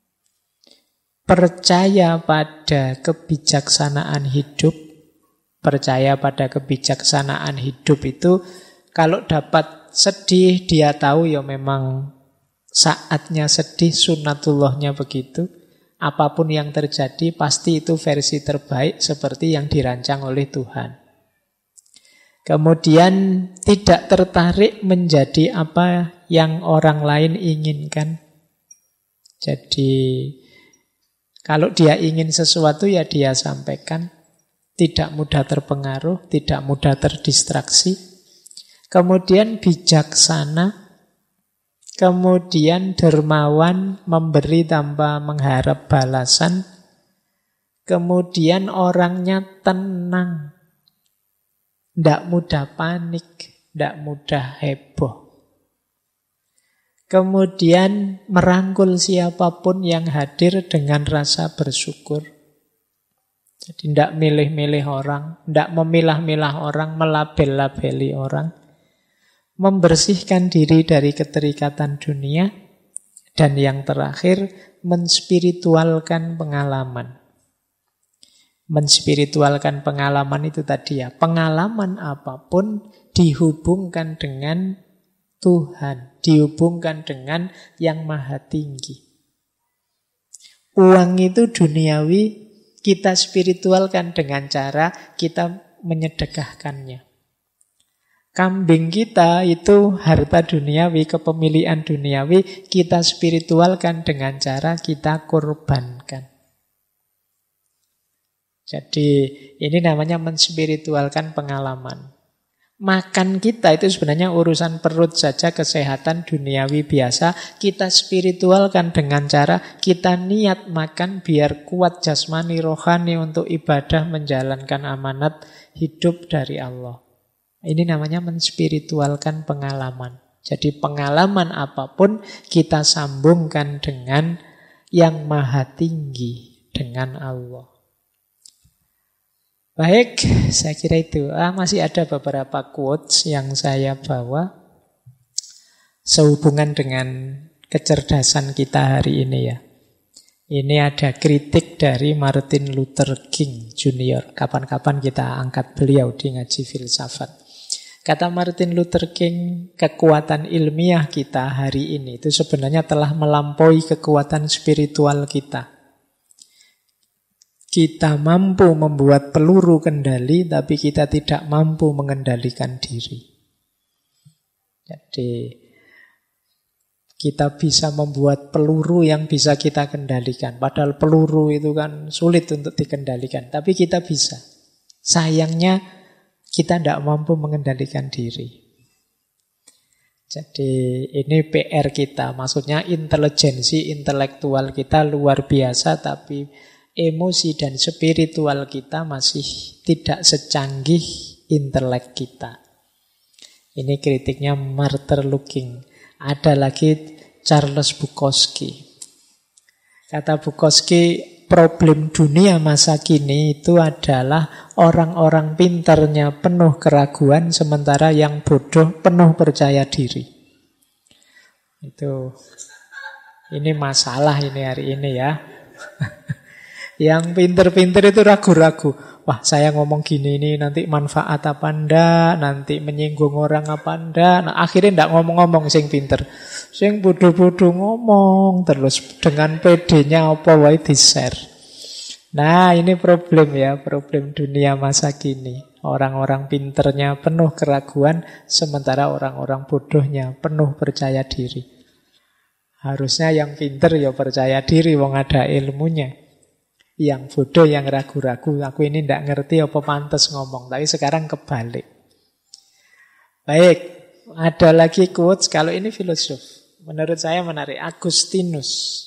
Percaya pada kebijaksanaan hidup. Percaya pada kebijaksanaan hidup itu kalau dapat sedih, dia tahu ya memang saatnya sedih, sunnatullahnya begitu. Apapun yang terjadi pasti itu versi terbaik seperti yang dirancang oleh Tuhan. Kemudian tidak tertarik menjadi apa yang orang lain inginkan. Jadi kalau dia ingin sesuatu ya dia sampaikan. Tidak mudah terpengaruh, tidak mudah terdistraksi. Kemudian bijaksana. Kemudian dermawan, memberi tanpa mengharap balasan. Kemudian orangnya tenang. Tidak mudah panik, tidak mudah heboh. Kemudian merangkul siapapun yang hadir dengan rasa bersyukur. Jadi tidak milih-milih orang, tidak memilah-milah orang, melabel-labeli orang. Membersihkan diri dari keterikatan dunia. Dan yang terakhir, menspiritualkan pengalaman. Menspiritualkan pengalaman itu tadi ya. Pengalaman apapun dihubungkan dengan Tuhan. Dihubungkan dengan yang maha tinggi. Uang itu duniawi, kita spiritualkan dengan cara kita menyedekahkannya. Kambing kita itu harta duniawi, kepemilikan duniawi, kita spiritualkan dengan cara kita korbankan. Jadi ini namanya menspiritualkan pengalaman. Makan kita itu sebenarnya urusan perut saja, kesehatan duniawi biasa. Kita spiritualkan dengan cara kita niat makan biar kuat jasmani rohani untuk ibadah menjalankan amanat hidup dari Allah. Ini namanya menspiritualkan pengalaman. Jadi pengalaman apapun kita sambungkan dengan yang maha tinggi, dengan Allah. Baik, saya kira itu. Masih ada beberapa quotes yang saya bawa sehubungan dengan kecerdasan kita hari ini ya. Ini ada kritik dari Martin Luther King Jr. Kapan-kapan kita angkat beliau di ngaji filsafat. Kata Martin Luther King, kekuatan ilmiah kita hari ini itu sebenarnya telah melampaui kekuatan spiritual kita. Kita mampu membuat peluru kendali, tapi kita tidak mampu mengendalikan diri. Jadi, kita bisa membuat peluru yang bisa kita kendalikan. Padahal peluru itu kan sulit untuk dikendalikan, tapi kita bisa. Sayangnya, kita tidak mampu mengendalikan diri. Jadi, ini PR kita. Maksudnya intelijensi intelektual kita luar biasa, tapi emosi dan spiritual kita masih tidak secanggih intelek kita. Ini kritiknya Martin Luther King. Ada lagi Charles Bukowski. Kata Bukowski, problem dunia masa kini itu adalah orang-orang pintarnya penuh keraguan, sementara yang bodoh penuh percaya diri. Ini masalah ini hari ini ya. Yang pinter-pinter itu ragu-ragu. Wah, saya ngomong gini ini nanti manfaat apa enggak, nanti menyinggung orang apa enggak. Nah, akhirnya enggak ngomong-ngomong sing pinter. Sing bodoh-bodoh ngomong terus dengan PD-nya apa wae di-share. Nah, ini problem ya, problem dunia masa kini. Orang-orang pinternya penuh keraguan, sementara orang-orang bodohnya penuh percaya diri. Harusnya yang pinter ya percaya diri, wong ada ilmunya. Yang bodoh, yang ragu-ragu, aku ini tidak ngerti apa pantas ngomong. Tapi sekarang kebalik. Baik, ada lagi quotes. Kalau ini filosof, menurut saya menarik. Agustinus.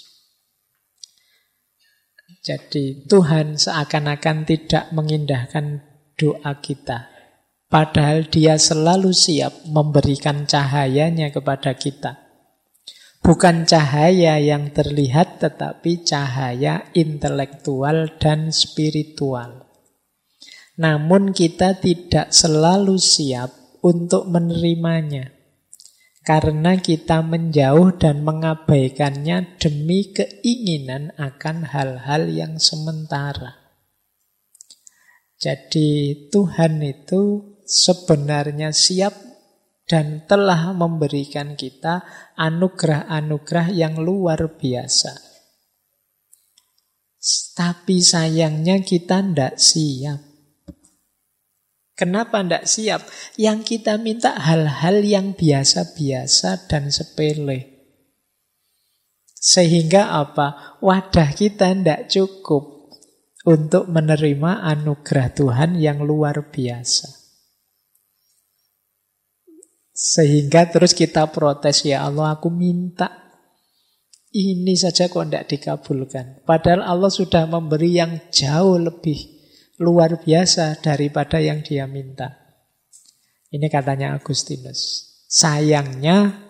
Jadi Tuhan seakan-akan tidak mengindahkan doa kita. Padahal dia selalu siap memberikan cahayanya kepada kita. Bukan cahaya yang terlihat, tetapi cahaya intelektual dan spiritual. Namun kita tidak selalu siap untuk menerimanya. Karena kita menjauh dan mengabaikannya demi keinginan akan hal-hal yang sementara. Jadi Tuhan itu sebenarnya siap dan telah memberikan kita anugerah-anugerah yang luar biasa. Tapi sayangnya kita tidak siap. Kenapa tidak siap? Yang kita minta hal-hal yang biasa-biasa dan sepele. Sehingga apa? Wadah kita tidak cukup untuk menerima anugerah Tuhan yang luar biasa. Sehingga terus kita protes, ya Allah aku minta ini saja kok tidak dikabulkan. Padahal Allah sudah memberi yang jauh lebih luar biasa daripada yang dia minta. Ini katanya Agustinus. Sayangnya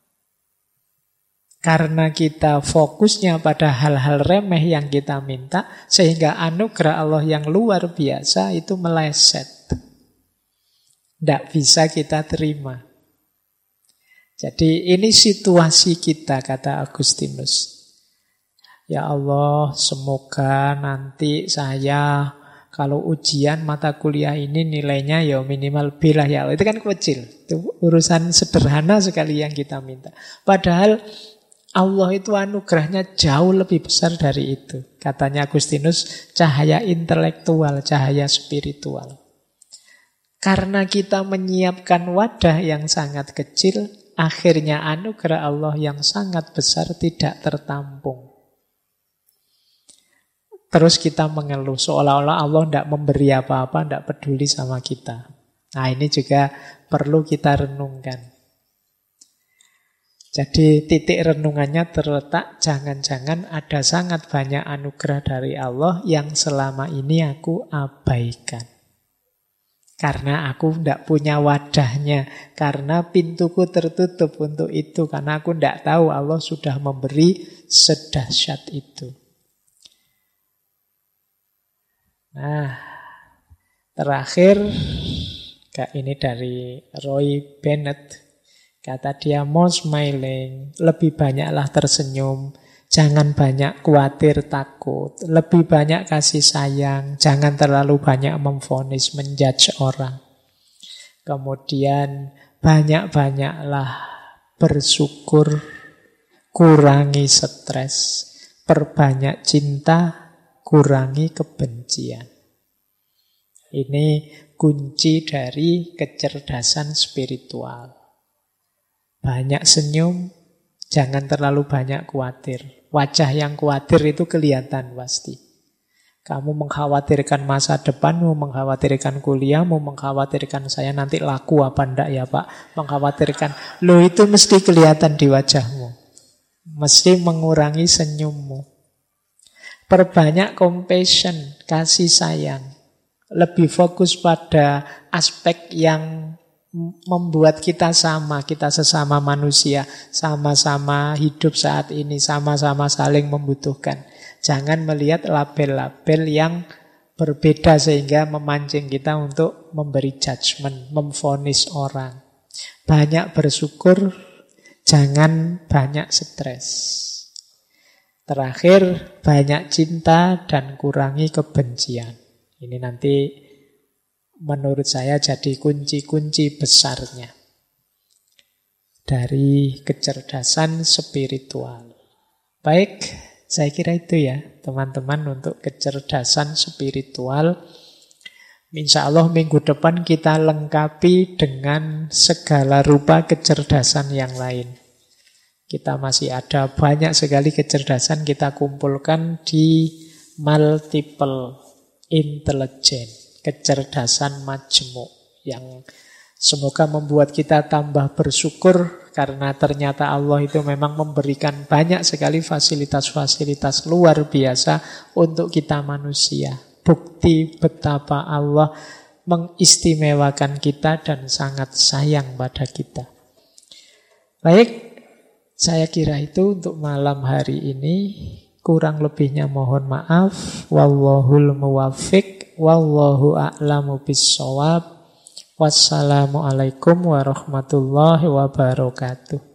karena kita fokusnya pada hal-hal remeh yang kita minta, sehingga anugerah Allah yang luar biasa itu meleset. Tidak bisa kita terima. Jadi ini situasi kita, kata Agustinus. Ya Allah, semoga nanti saya kalau ujian mata kuliah ini nilainya ya minimal B lah ya. Itu kan kecil. Itu urusan sederhana sekali yang kita minta. Padahal Allah itu anugerahnya jauh lebih besar dari itu. Katanya Agustinus, cahaya intelektual, cahaya spiritual. Karena kita menyiapkan wadah yang sangat kecil, akhirnya anugerah Allah yang sangat besar tidak tertampung. Terus kita mengeluh seolah-olah Allah tidak memberi apa-apa, tidak peduli sama kita. Nah, ini juga perlu kita renungkan. Jadi titik renungannya terletak jangan-jangan ada sangat banyak anugerah dari Allah yang selama ini aku abaikan. Karena aku tidak punya wadahnya, karena pintuku tertutup untuk itu, karena aku tidak tahu Allah sudah memberi sedahsyat itu. Nah, terakhir, ini dari Roy Bennett. Kata dia, more smiling, lebih banyaklah tersenyum, jangan banyak khawatir, takut, lebih banyak kasih sayang, jangan terlalu banyak memvonis, menjudge orang. Kemudian banyak-banyaklah bersyukur, kurangi stres, perbanyak cinta, kurangi kebencian. Ini kunci dari kecerdasan spiritual. Banyak senyum, jangan terlalu banyak khawatir. Wajah yang khawatir itu kelihatan pasti. Kamu mengkhawatirkan masa depanmu, mengkhawatirkan kuliahmu, mengkhawatirkan saya nanti laku apa enggak ya Pak, mengkhawatirkan. Loh, itu mesti kelihatan di wajahmu. Mesti mengurangi senyummu. Perbanyak compassion, kasih sayang. Lebih fokus pada aspek yang membuat kita sama, kita sesama manusia, sama-sama hidup saat ini, sama-sama saling membutuhkan. Jangan melihat label-label yang berbeda sehingga memancing kita untuk memberi judgement, memvonis orang. Banyak bersyukur, jangan banyak stres. Terakhir, banyak cinta dan kurangi kebencian. Ini nanti menurut saya jadi kunci-kunci besarnya dari kecerdasan spiritual. Baik, saya kira itu ya teman-teman untuk kecerdasan spiritual. Insya Allah minggu depan kita lengkapi dengan segala rupa kecerdasan yang lain. Kita masih ada banyak sekali kecerdasan kita kumpulkan di multiple intelligence. Kecerdasan majemuk yang semoga membuat kita tambah bersyukur karena ternyata Allah itu memang memberikan banyak sekali fasilitas-fasilitas luar biasa untuk kita manusia. Bukti betapa Allah mengistimewakan kita dan sangat sayang pada kita. Baik, saya kira itu untuk malam hari ini. Kurang lebihnya mohon maaf. Wallahul muwaffiq. Wallahu a'lamu bissawab. Wassalamualaikum warahmatullahi wabarakatuh.